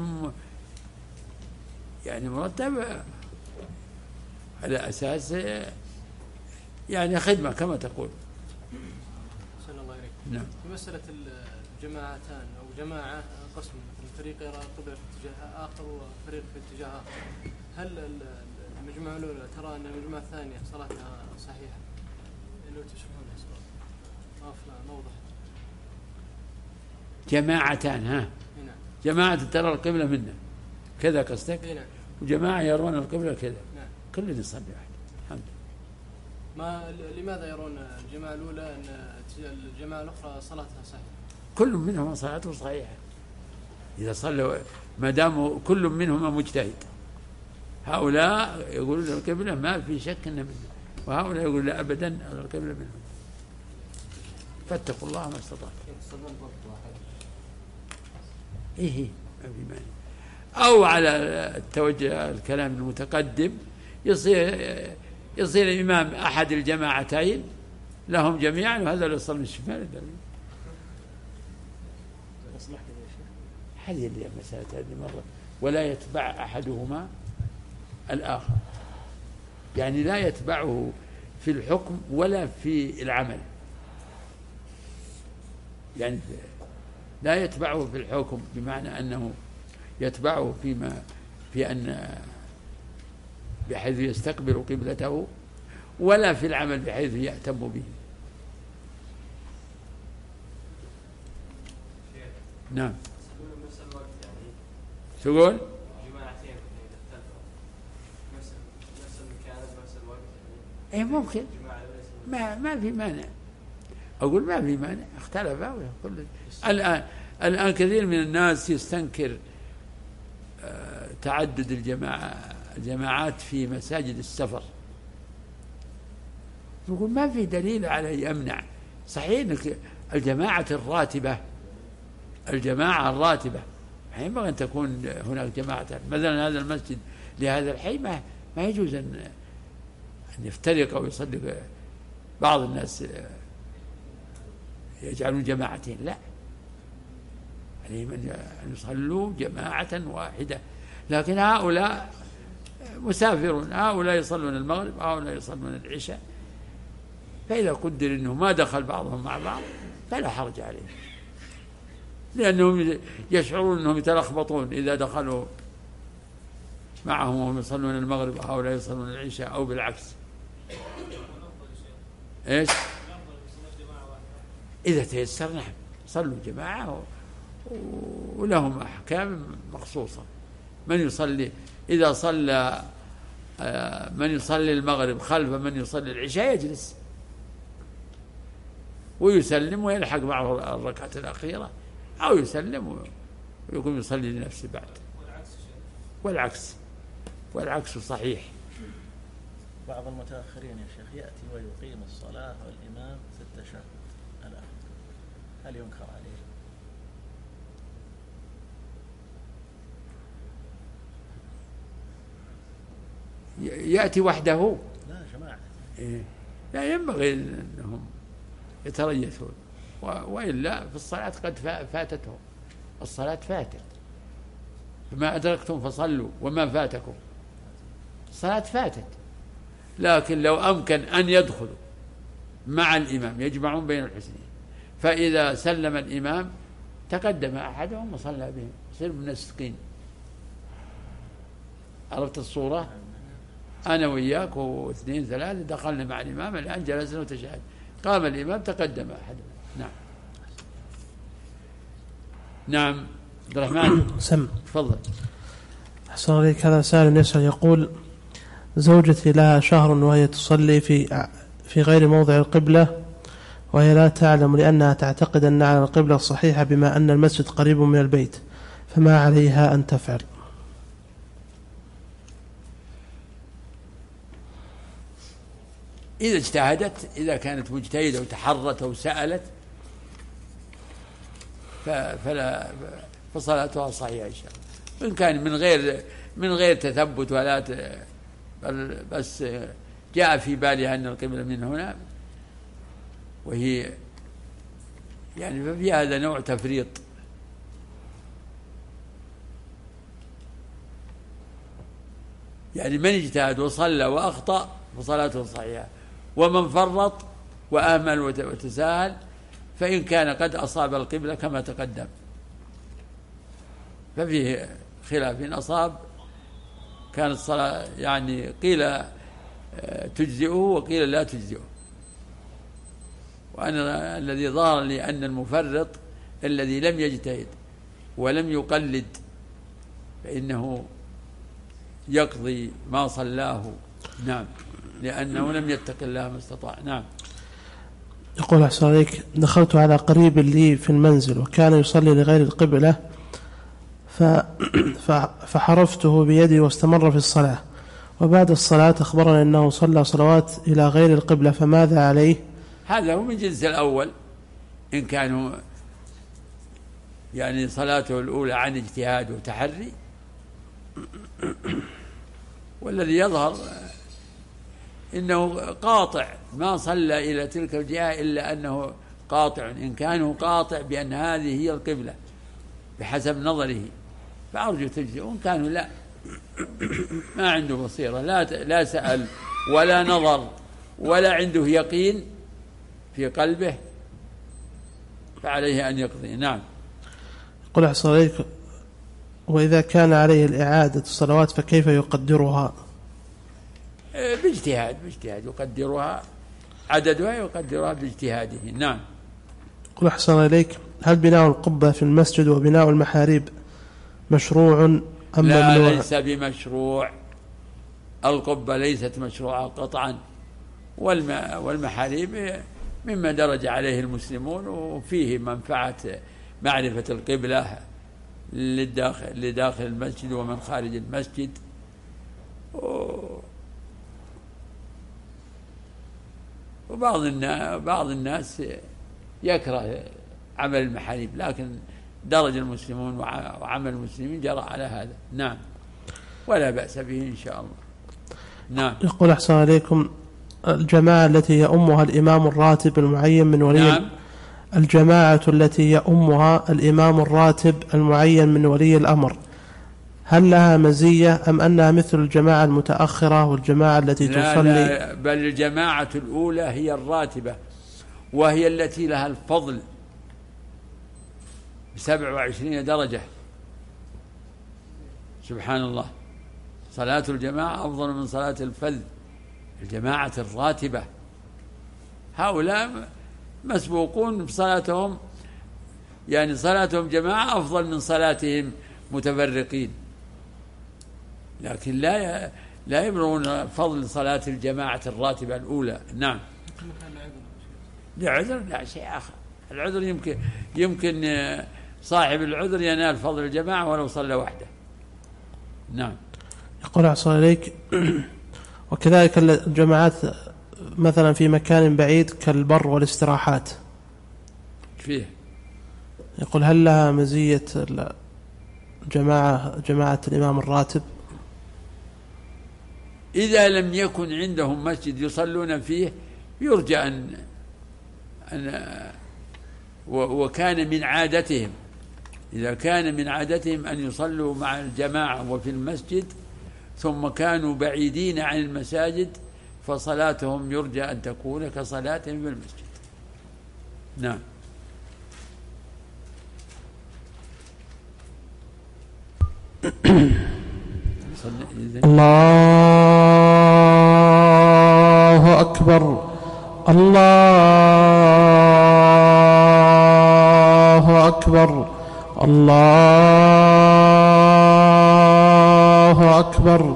يعني مرتب على أساس يعني خدمة كما تقول. صلى الله عليك. نعم. في مسألة الجماعتان أو جماعة قسم، فريق يرى القبلة في اتجاه آخر وفريق في اتجاه آخر، هل المجموعة الأولى ترى أن المجموعة الثانية صلاتها صحيحة؟ لو تشرحون الأسباب. ما وضحت. جماعتان. ها. نعم. جماعة ترى القبلة منا كذا قصدك؟ نعم. وجماعة يرون القبلة كذا. نعم. كلنا نصلي واحد. الحمد لله. ما لماذا يرون الجماعة الأولى أن الجماعة الأخرى صلاتها صحيحة؟ كل منهم صلاته صحيحة إذا صلوا، ما دام كل منهم مجتهد. هؤلاء يقولون القبلة ما في شك إن منهم، وهؤلاء يقولون لا أبدا القبلة منهم. فاتقوا الله ما استطعتم. إيه ما في مانع. أو على التوجه الكلام المتقدم يصير يصير الإمام أحد الجماعتين لهم جميعا، وهذا لا يصلي الشمال. هذه اللي مسألة هذه مرة، ولا يتبع أحدهما الآخر. يعني لا يتبعه في الحكم ولا في العمل، يعني لا يتبعه في الحكم بمعنى أنه يتبعه فيما في أن بحيث يستقبل قبلته، ولا في العمل بحيث يهتم به. نعم. تقول ايه ممكن، ما ما في مانع، اقول ما في مانع، اختلف كل الان الان كثير من الناس يستنكر تعدد الجماعة الجماعات في مساجد السفر، يقول ما في دليل على يمنع. صحيح انك الجماعة الراتبة الجماعة الراتبة ينبغي أن تكون هناك جماعة، مثلا هذا المسجد لهذا الحي ما ما يجوز أن أن يفترق أو يصلي بعض الناس يجعلون جماعتين، لا، عليهم أن يصلوا جماعة واحدة. لكن هؤلاء مسافرون، هؤلاء يصلون المغرب، هؤلاء يصلون العشاء، فإذا قدر أنه ما دخل بعضهم مع بعض فلا حرج عليهم، لأنهم يشعرون أنهم يتلخبطون إذا دخلوا معهم وهم يصلون المغرب وهؤلاء يصلون العشاء، أو بالعكس. إيش؟ إذا تيسر نعم صلوا جماعة ولهم أحكام مخصوصة. من يصلي إذا صلى من يصلي المغرب خلف من يصلي العشاء يجلس ويسلم ويلحق معه الركعة الأخيرة، أو يسلم ويقوم يصلي لنفسه بعد، والعكس والعكس صحيح. بعض المتأخرين يا شيخ يأتي ويقيم الصلاة والإمام في التشهد الآن، هل ينكر عليه؟ يأتي وحده؟ لا جماعة. إيه؟ لا، ينبغي أنهم يتريثون، وإلا في الصلاة قد فاتتهم، الصلاة فاتت، فما أدركتم فصلوا وما فاتكم، الصلاة فاتت. لكن لو أمكن أن يدخلوا مع الإمام يجمعون بين الحسنين، فإذا سلم الإمام تقدم أحدهم وصلى بهم، يصير منسقين. عرفت الصورة؟ أنا وياك واثنين ثلاثة دخلنا مع الإمام، الآن جلسنا وتشهد، قام الإمام تقدم أحدهم. نعم نعم. عبد الرحمن سم تفضل. أحسن عليك. هذا سائل يسأل يقول: زوجتي لها شهر وهي تصلي في في غير موضع القبلة، وهي لا تعلم لأنها تعتقد أن على القبلة الصحيحة بما أن المسجد قريب من البيت، فما عليها أن تفعل؟ إذا اجتهدت، إذا كانت مجتهدة وتحرت وسألت فلا فصلاتها صحيحة إن شاء الله. إن كان من غير من غير تثبت ولا بس جاء في بالها أن القبلة من هنا وهي يعني، ففي هذا نوع تفريط. يعني من اجتهد وصلى وأخطأ فصلاته صحيحة، ومن فرط وأهمل وتساهل فإن كان قد أصاب القبلة كما تقدم ففيه خلاف، إن أصاب كانت الصلاة يعني قيل تجزئه وقيل لا تجزئه. وأنا الذي ظهر لي أن المفرط الذي لم يجتهد ولم يقلد فإنه يقضي ما صلاه. نعم، لأنه لم يتق الله ما استطاع. نعم. يقول أحسن عليك: دخلت على قريب لي في المنزل وكان يصلي لغير القبلة فحرفته بيدي واستمر في الصلاة، وبعد الصلاة أخبرنا أنه صلى صلوات إلى غير القبلة، فماذا عليه؟ هذا هو من جنس الأول، إن كانوا يعني صلاته الأولى عن اجتهاد وتحري، والذي يظهر إنه قاطع ما صلى إلى تلك الجهة إلا أنه قاطع، إن كانه قاطع بأن هذه هي القبلة بحسب نظره فأرجو تجزئ، وإن كانوا لا ما عنده بصيرة لا لا سأل ولا نظر ولا عنده يقين في قلبه فعليه أن يقضي. نعم. قل أحسن عليك، وإذا كان عليه الإعادة الصلوات فكيف يقدرها؟ باجتهاد باجتهاد يقدرها، عددها يقدرها باجتهاده. نعم. قل أحسن إليك، هل بناء القبة في المسجد وبناء المحاريب مشروع أم لا ممنوع؟ ليس بمشروع. القبة ليست مشروعة قطعا، والمحاريب مما درج عليه المسلمون، وفيه منفعة معرفة القبلة للداخل لداخل المسجد ومن خارج المسجد. وبعض الناس بعض الناس يكره عمل المحاريب، لكن درج المسلمون وعمل المسلمين جرى على هذا. نعم، ولا بأس به إن شاء الله. نعم. يقول أحسن عليكم، الجماعة التي يؤمها الإمام الراتب المعين من ولي نعم. الجماعة التي يؤمها الإمام الراتب المعين من ولي الأمر، هل لها مزية أم أنها مثل الجماعة المتأخرة والجماعة التي لا تصلي؟ لا، بل الجماعة الأولى هي الراتبة، وهي التي لها الفضل بسبع وعشرين درجة. سبحان الله، صلاة الجماعة أفضل من صلاة الفذ. الجماعة الراتبة هؤلاء مسبوقون بصلاتهم، يعني صلاتهم جماعة أفضل من صلاتهم متفرقين، لكن لا لا يبلغون فضل صلاة الجماعة الراتبة الأولى. نعم. لعذر لا شيء آخر. العذر يمكن يمكن صاحب العذر ينال فضل الجماعة ولو صلى وحده. نعم. يقول أحسن إليك، وكذلك الجماعات مثلا في مكان بعيد كالبر والاستراحات فيه، يقول هل لها مزية جماعة جماعة الإمام الراتب؟ إذا لم يكن عندهم مسجد يصلون فيه يرجى أن, أن وكان من عادتهم، إذا كان من عادتهم أن يصلوا مع الجماعة وفي المسجد ثم كانوا بعيدين عن المساجد فصلاتهم يرجى أن تكون كصلاتهم في المسجد. نعم. الله أكبر، الله أكبر، الله أكبر،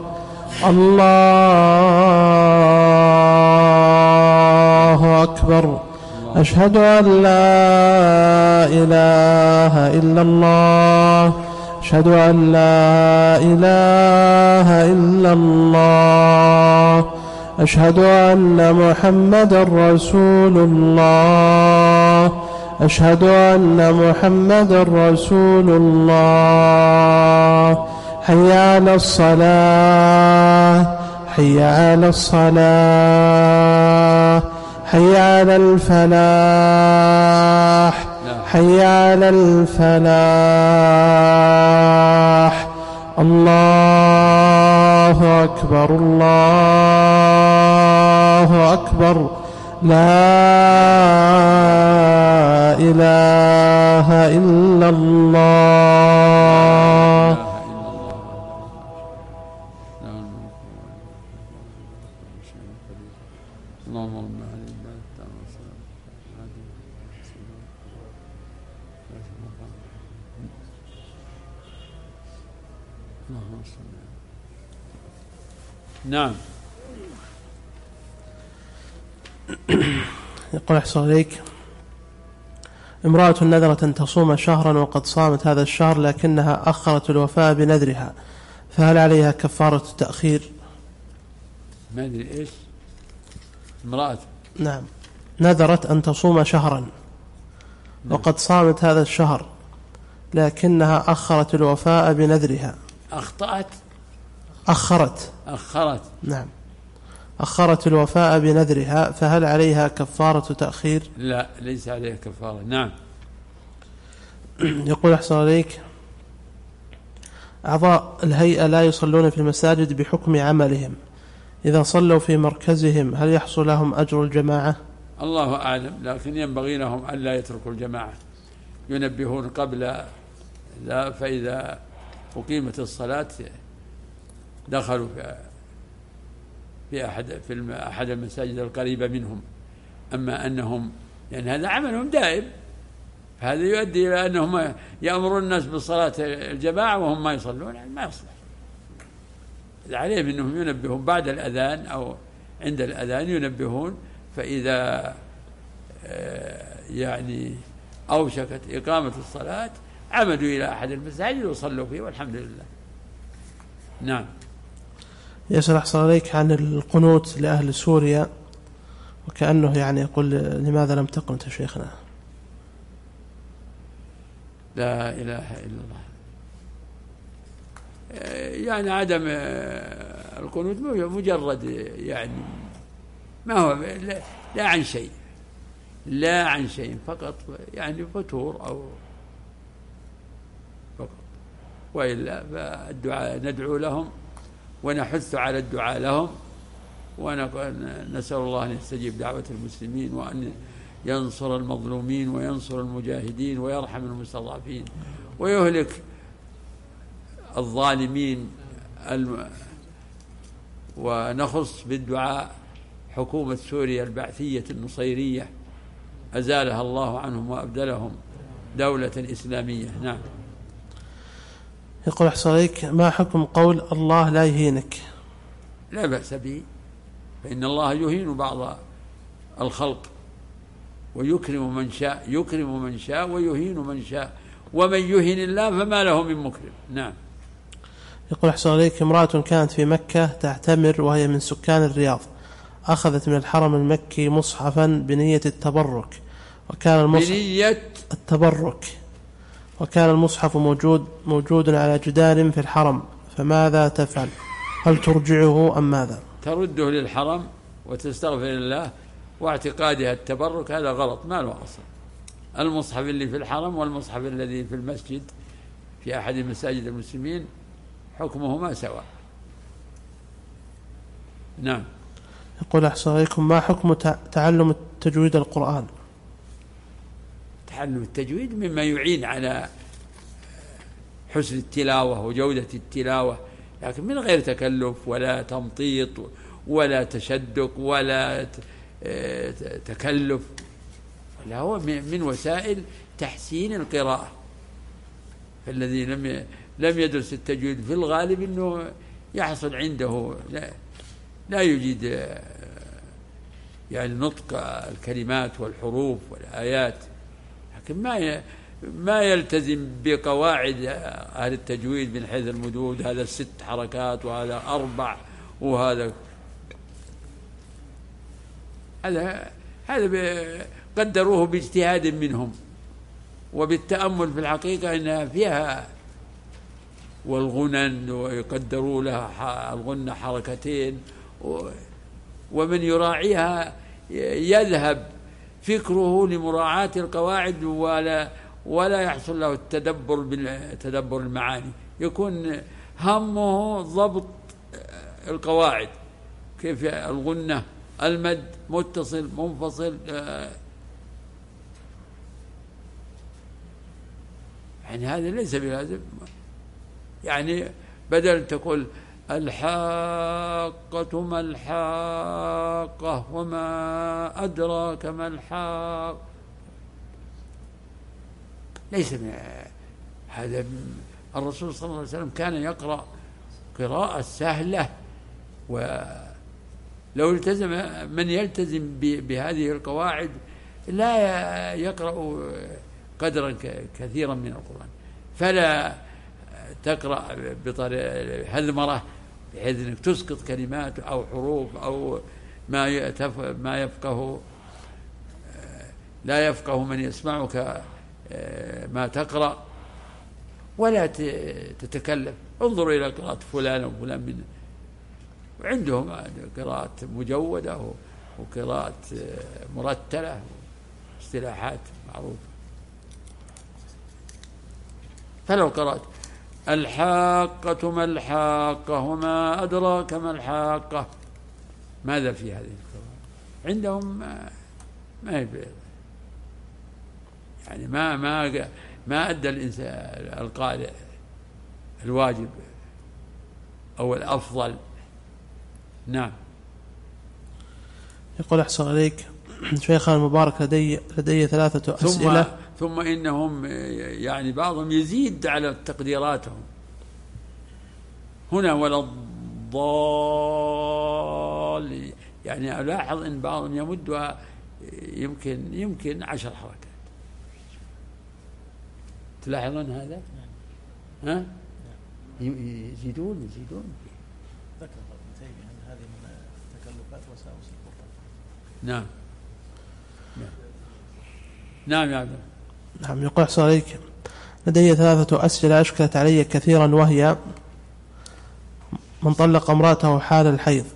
الله أكبر. أشهد أن لا إله إلا الله، أشهد أن لا إله إلا الله، أشهد أن محمدا رسول الله، أشهد أن محمدا رسول الله. حي على الصلاة، حي على الصلاة، حي على الفلاح، حي على الفلاح. الله أكبر، الله أكبر، لا إله إلا الله. نعم. يقول أحسن عليك، امرأة نذرت أن تصوم شهرا وقد صامت هذا الشهر لكنها أخرت الوفاء بنذرها، فهل عليها كفارة التأخير؟ ما أدري إيش امرأة. نعم، نذرت أن تصوم شهرا وقد صامت هذا الشهر لكنها أخرت الوفاء بنذرها. أخطأت أخرت أخرت نعم أخرت الوفاء بنذرها، فهل عليها كفارة تأخير؟ لا، ليس عليها كفارة. نعم. يقول أحسن عليك، أعضاء الهيئة لا يصلون في المساجد بحكم عملهم، إذا صلوا في مركزهم هل يحصل لهم أجر الجماعة؟ الله أعلم، لكن ينبغي لهم أن لا يتركوا الجماعة، ينبهون قبل لا، فإذا أقيمت الصلاة دخلوا في أحد في أحد المساجد القريبة منهم. أما أنهم يعني هذا عملهم دائم، فهذا يؤدي إلى أنهم يأمرون الناس بالصلاة الجماعة وهم ما يصلون، يعني ما يصلح. عليهم أنهم ينبهون بعد الأذان أو عند الأذان ينبهون، فإذا يعني أوشكت إقامة الصلاة عمدوا إلى أحد المساجد وصلوا فيه، والحمد لله. نعم. يسأل أحسن عليك عن القنوت لأهل سوريا، وكأنه يعني يقول لماذا لم تقنت يا شيخنا؟ لا إله إلا الله. يعني عدم القنوت مجرد يعني ما هو لا عن شيء، لا عن شيء فقط، يعني فتور أو فقط، وإلا فالدعاء ندعو لهم ونحث على الدعاء لهم، ونسأل الله أن يستجيب دعوة المسلمين، وأن ينصر المظلومين وينصر المجاهدين ويرحم المستضعفين ويهلك الظالمين. الم... ونخص بالدعاء حكومة سوريا البعثية النصيرية، أزالها الله عنهم وأبدلهم دولة إسلامية. نعم. يقول أحسن عليك، ما حكم قول الله لا يهينك؟ لا بأس به، فإن الله يهين بعض الخلق ويكرم من شاء، يكرم من شاء ويهين من شاء، ومن يهين الله فما له من مكرم. نعم. يقول أحسن عليك، امرأة كانت في مكة تعتمر وهي من سكان الرياض، أخذت من الحرم المكي مصحفا بنية التبرك، وكان المصحف بنية التبرك وكان المصحف موجود موجود على جدار في الحرم، فماذا تفعل؟ هل ترجعه أم ماذا؟ ترده للحرم وتستغفر الله، واعتقادها التبرك هذا غلط، ما له أصل. المصحف اللي في الحرم والمصحف الذي في المسجد في أحد مساجد المسلمين حكمهما سواء. نعم. يقول أحسن عليكم، ما حكم تعلم تجويد القرآن؟ تعلم التجويد مما يعين على حسن التلاوة وجودة التلاوة، لكن من غير تكلف ولا تمطيط ولا تشدق ولا تكلف، ولا هو من وسائل تحسين القراءة. فالذي لم لم يدرس التجويد في الغالب أنه يحصل عنده لا, لا يجيد يعني نطق الكلمات والحروف والآيات، لكن ما ما يلتزم بقواعد أهل التجويد من حيث المدود، هذا ست حركات وهذا أربع وهذا هذا هذا قدروه باجتهاد منهم وبالتأمل في الحقيقة أنها فيها، والغنن ويقدروا لها الغنة حركتين، ومن يراعيها يذهب فكره لمراعاة القواعد ولا ولا يحصل له التدبر بالتدبر المعاني، يكون همه ضبط القواعد، كيف الغنة، المد، متصل، منفصل، يعني هذا ليس بلازم. يعني بدل تقول الحاقة ما الحاقة وما أدراك ما الحاقة، ليس من هذا. الرسول صلى الله عليه وسلم كان يقرأ قراءة سهلة، ولو التزم من يلتزم بهذه القواعد لا يقرأ قدرا كثيرا من القرآن. فلا تقرأ بطريقة هذمرة بحيث أنك تسقط كلمات أو حروف أو ما ما يفقه لا يفقه من يسمعك ما تقرأ، ولا تتكلف. انظروا إلى قراءة فلان وفلان من عندهم قراءة مجودة وقراءة مرتلة، اصطلاحات معروفة. فلو قرأت الحاقة ما الحاقة وما أدراك ما الحاقة ماذا في هذه الكفارة؟ عندهم ما هي يعني ما ما ما أدى الإنسان القارئ الواجب أو الأفضل. نعم. يقول أحسن عليك شيخنا المبارك، لدي لدي ثلاثة أسئلة. ثم, ثم إنهم يعني بعضهم يزيد على تقديراتهم هنا ولا الضال، يعني ألاحظ إن بعضهم يمدها يمكن يمكن عشر حركات. تلاحظون هذا؟ ها؟ يزيدون يزيدون. ذكر ابن تيمية أن هذه من تكلفات وساوس القرآن. نعم نعم نعم يا عبد. نعم. يقول أحسن عليك لدي ثلاثة أسئلة أشكلت علي كثيرا، وهي: من طلق امرأته حال الحيض،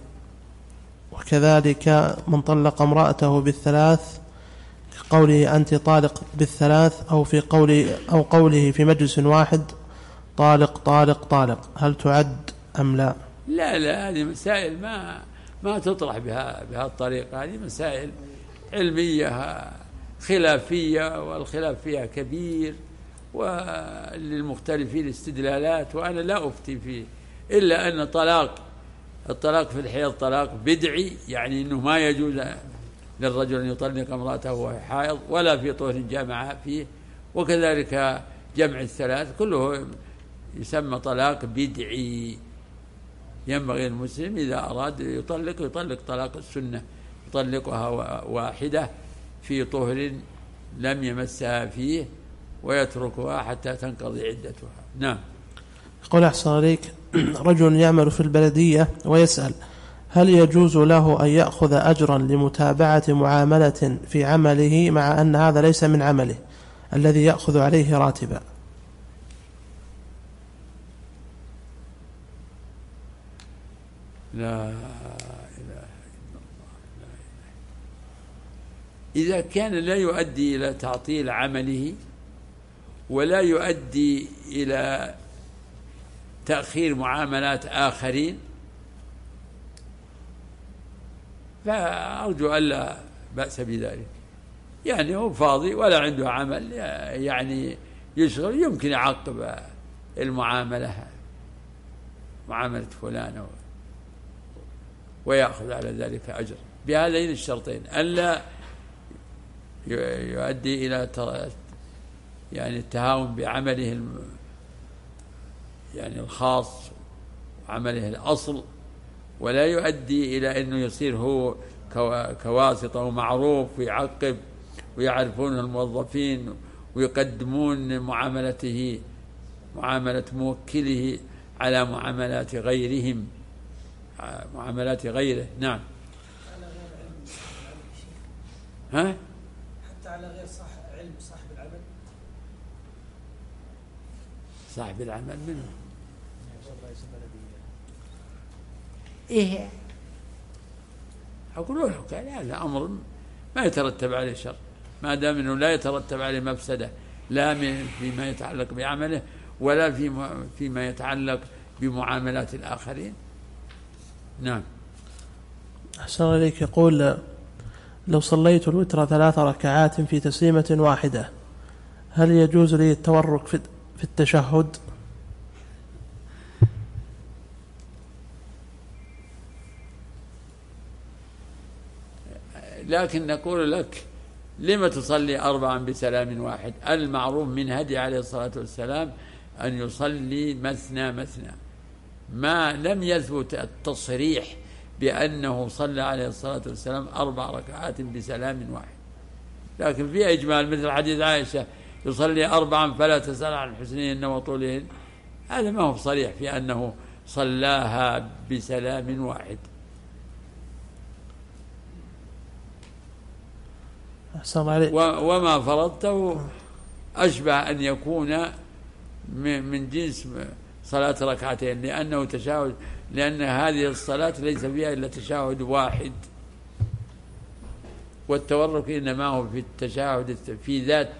وكذلك من طلق امرأته بالثلاث قوله أنت طالق بالثلاث، أو في قوله أو قوله في مجلس واحد طالق طالق طالق، هل تعد أم لا؟ لا لا، هذه مسائل ما ما تطرح بها بها الطريقة. هذه مسائل علمية خلافية، والخلاف فيها كبير، وللمختلفين استدلالات، وأنا لا أفتي فيه، إلا أن طلاق الطلاق في الحيض طلاق بدعي، يعني أنه ما يجوز للرجل أن يطلق امرأته وهي حائض، ولا في طهر جامع فيه، وكذلك جمع الثلاث كله يسمى طلاق بدعي. ينبغي المسلم إذا أراد يطلق يطلق طلاق السنة، يطلقها واحدة في طهر لم يمسها فيه، ويتركها حتى تنقضي عدتها. نعم. يقول أحسن عليك رجل يعمل في البلدية ويسأل: هل يجوز له أن يأخذ أجرا لمتابعة معاملة في عمله، مع أن هذا ليس من عمله الذي يأخذ عليه راتبا؟ لا إله إلا الله. لا إله. إذا كان لا يؤدي إلى تعطيل عمله، ولا يؤدي إلى تأخير معاملات آخرين، فأرجو ألا بأس بذلك. يعني هو فاضي ولا عنده عمل يعني يشغل، يمكن يعقب المعاملة معاملة فلان ويأخذ على ذلك أجر بهذين الشرطين: ألا يؤدي إلى يعني التهاون بعمله يعني الخاص وعمله الأصل، ولا يؤدي إلى أنه يصير هو كواسطة ومعروف ويعقب ويعرفون الموظفين ويقدمون معاملته معاملة موكله على معاملات غيرهم معاملات غيره. نعم. ها؟ حتى على غير صاحب علم صاحب العمل. صاحب العمل منه إيه؟ أقول لك هذا أمر ما يترتب عليه شر، ما دام أنه لا يترتب عليه مفسدة، لا فيما يتعلق بعمله ولا فيما يتعلق بمعاملات الآخرين. نعم. أحسن عليك. يقول: لو صليت الوتر ثلاث ركعات في تسليمة واحدة، هل يجوز لي التورك في التشهد؟ لكن نقول لك: لما تصلي أربعا بسلام واحد؟ المعروف من هدي عليه الصلاة والسلام أن يصلي مثنى مثنى، ما لم يثبت التصريح بأنه صلى عليه الصلاة والسلام أربع ركعات بسلام واحد، لكن في إجمال مثل حديث عائشة: يصلي أربعا فلا تسأل عن حسنهن وطولهن، هذا ما هو صريح في أنه صلاها بسلام واحد. وما فرضته أشبه أن يكون من جنس صلاة ركعتين، لأنه تشاهد، لأن هذه الصلاة ليس فيها إلا تشاهد واحد، والتورك إنما هو في التشاهد في ذات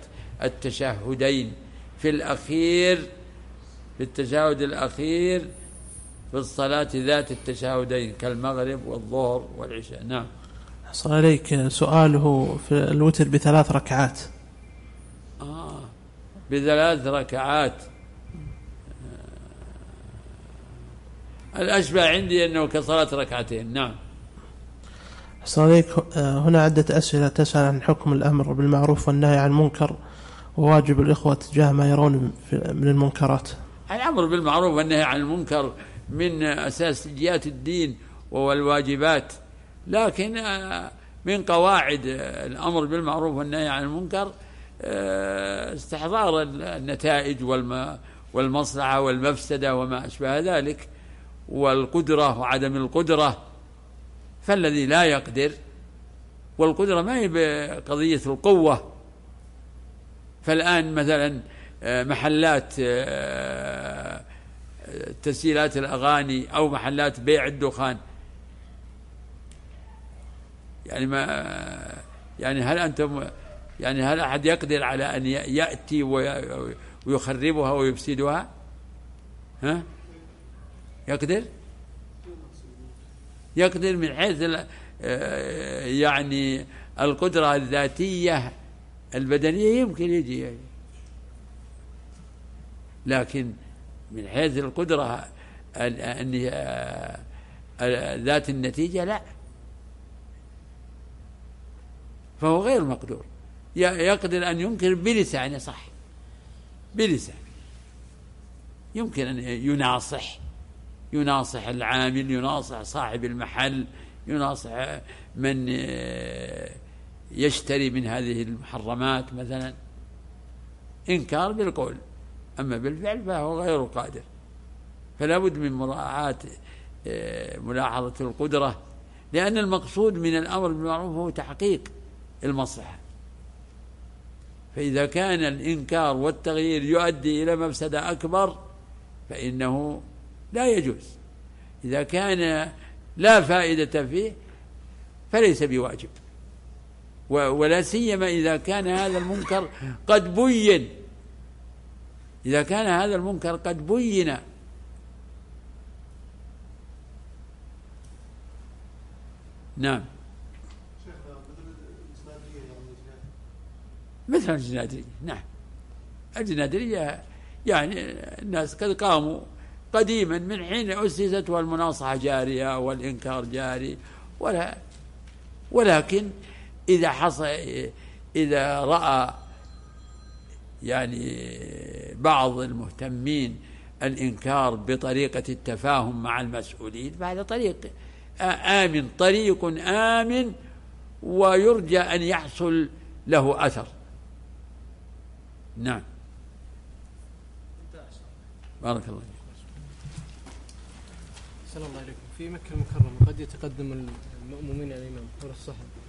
التشهدين، في الأخير في التشهد الأخير في الصلاة ذات التشهدين كالمغرب والظهر والعشاء. نعم. أحسن عليك، سؤاله في الوتر بثلاث ركعات. آه بثلاث ركعات. آه الأشبه عندي أنه كصلاة ركعتين. نعم. أحسن عليك، هنا عدة أسئلة تسأل عن حكم الأمر بالمعروف والنهي عن المنكر وواجب الإخوة تجاه ما يرون من المنكرات. الأمر بالمعروف والنهي عن المنكر من أساسيات الدين والواجبات، لكن من قواعد الأمر بالمعروف والنهي عن المنكر استحضار النتائج والمصلحة والمفسدة وما أشبه ذلك، والقدرة وعدم القدرة. فالذي لا يقدر، والقدرة ما هي بقضية القوة. فالآن مثلا محلات تسجيلات الأغاني أو محلات بيع الدخان، يعني ما يعني هل أنتم يعني هل أحد يقدر على أن يأتي ويخربها ويفسدها؟ ها؟ يقدر؟ يقدر من حيث يعني القدرة الذاتية البدنية يمكن يجي، لكن من حيث القدرة ذات النتيجة لا، فهو غير مقدور. يقدر أن ينكر بلسانه، صح، بلسانه يمكن أن يناصح يناصح العامل، يناصح صاحب المحل، يناصح من يشتري من هذه المحرمات مثلا. إنكار بالقول، أما بالفعل فهو غير قادر. فلا بد من مراعاة ملاحظة القدرة، لأن المقصود من الأمر بالمعروف هو تحقيق المصلحة. فإذا كان الإنكار والتغيير يؤدي إلى مفسدة أكبر فإنه لا يجوز. إذا كان لا فائدة فيه فليس بواجب، ولا سيما إذا كان هذا المنكر قد بين إذا كان هذا المنكر قد بين. نعم. مثل الجنادرية. نعم، الجنادرية يعني الناس قد قاموا قديما من حين أسست والمناصحة جارية والإنكار جاري، ولا ولكن إذا حصل إذا رأى يعني بعض المهتمين الإنكار بطريقة التفاهم مع المسؤولين، فهذا طريق آمن، طريق آمن ويرجى أن يحصل له أثر. نعم. بارك الله فيك. السلام عليكم. في مكة المكرمة قد يتقدم المأمومين على الإمام دور الصحن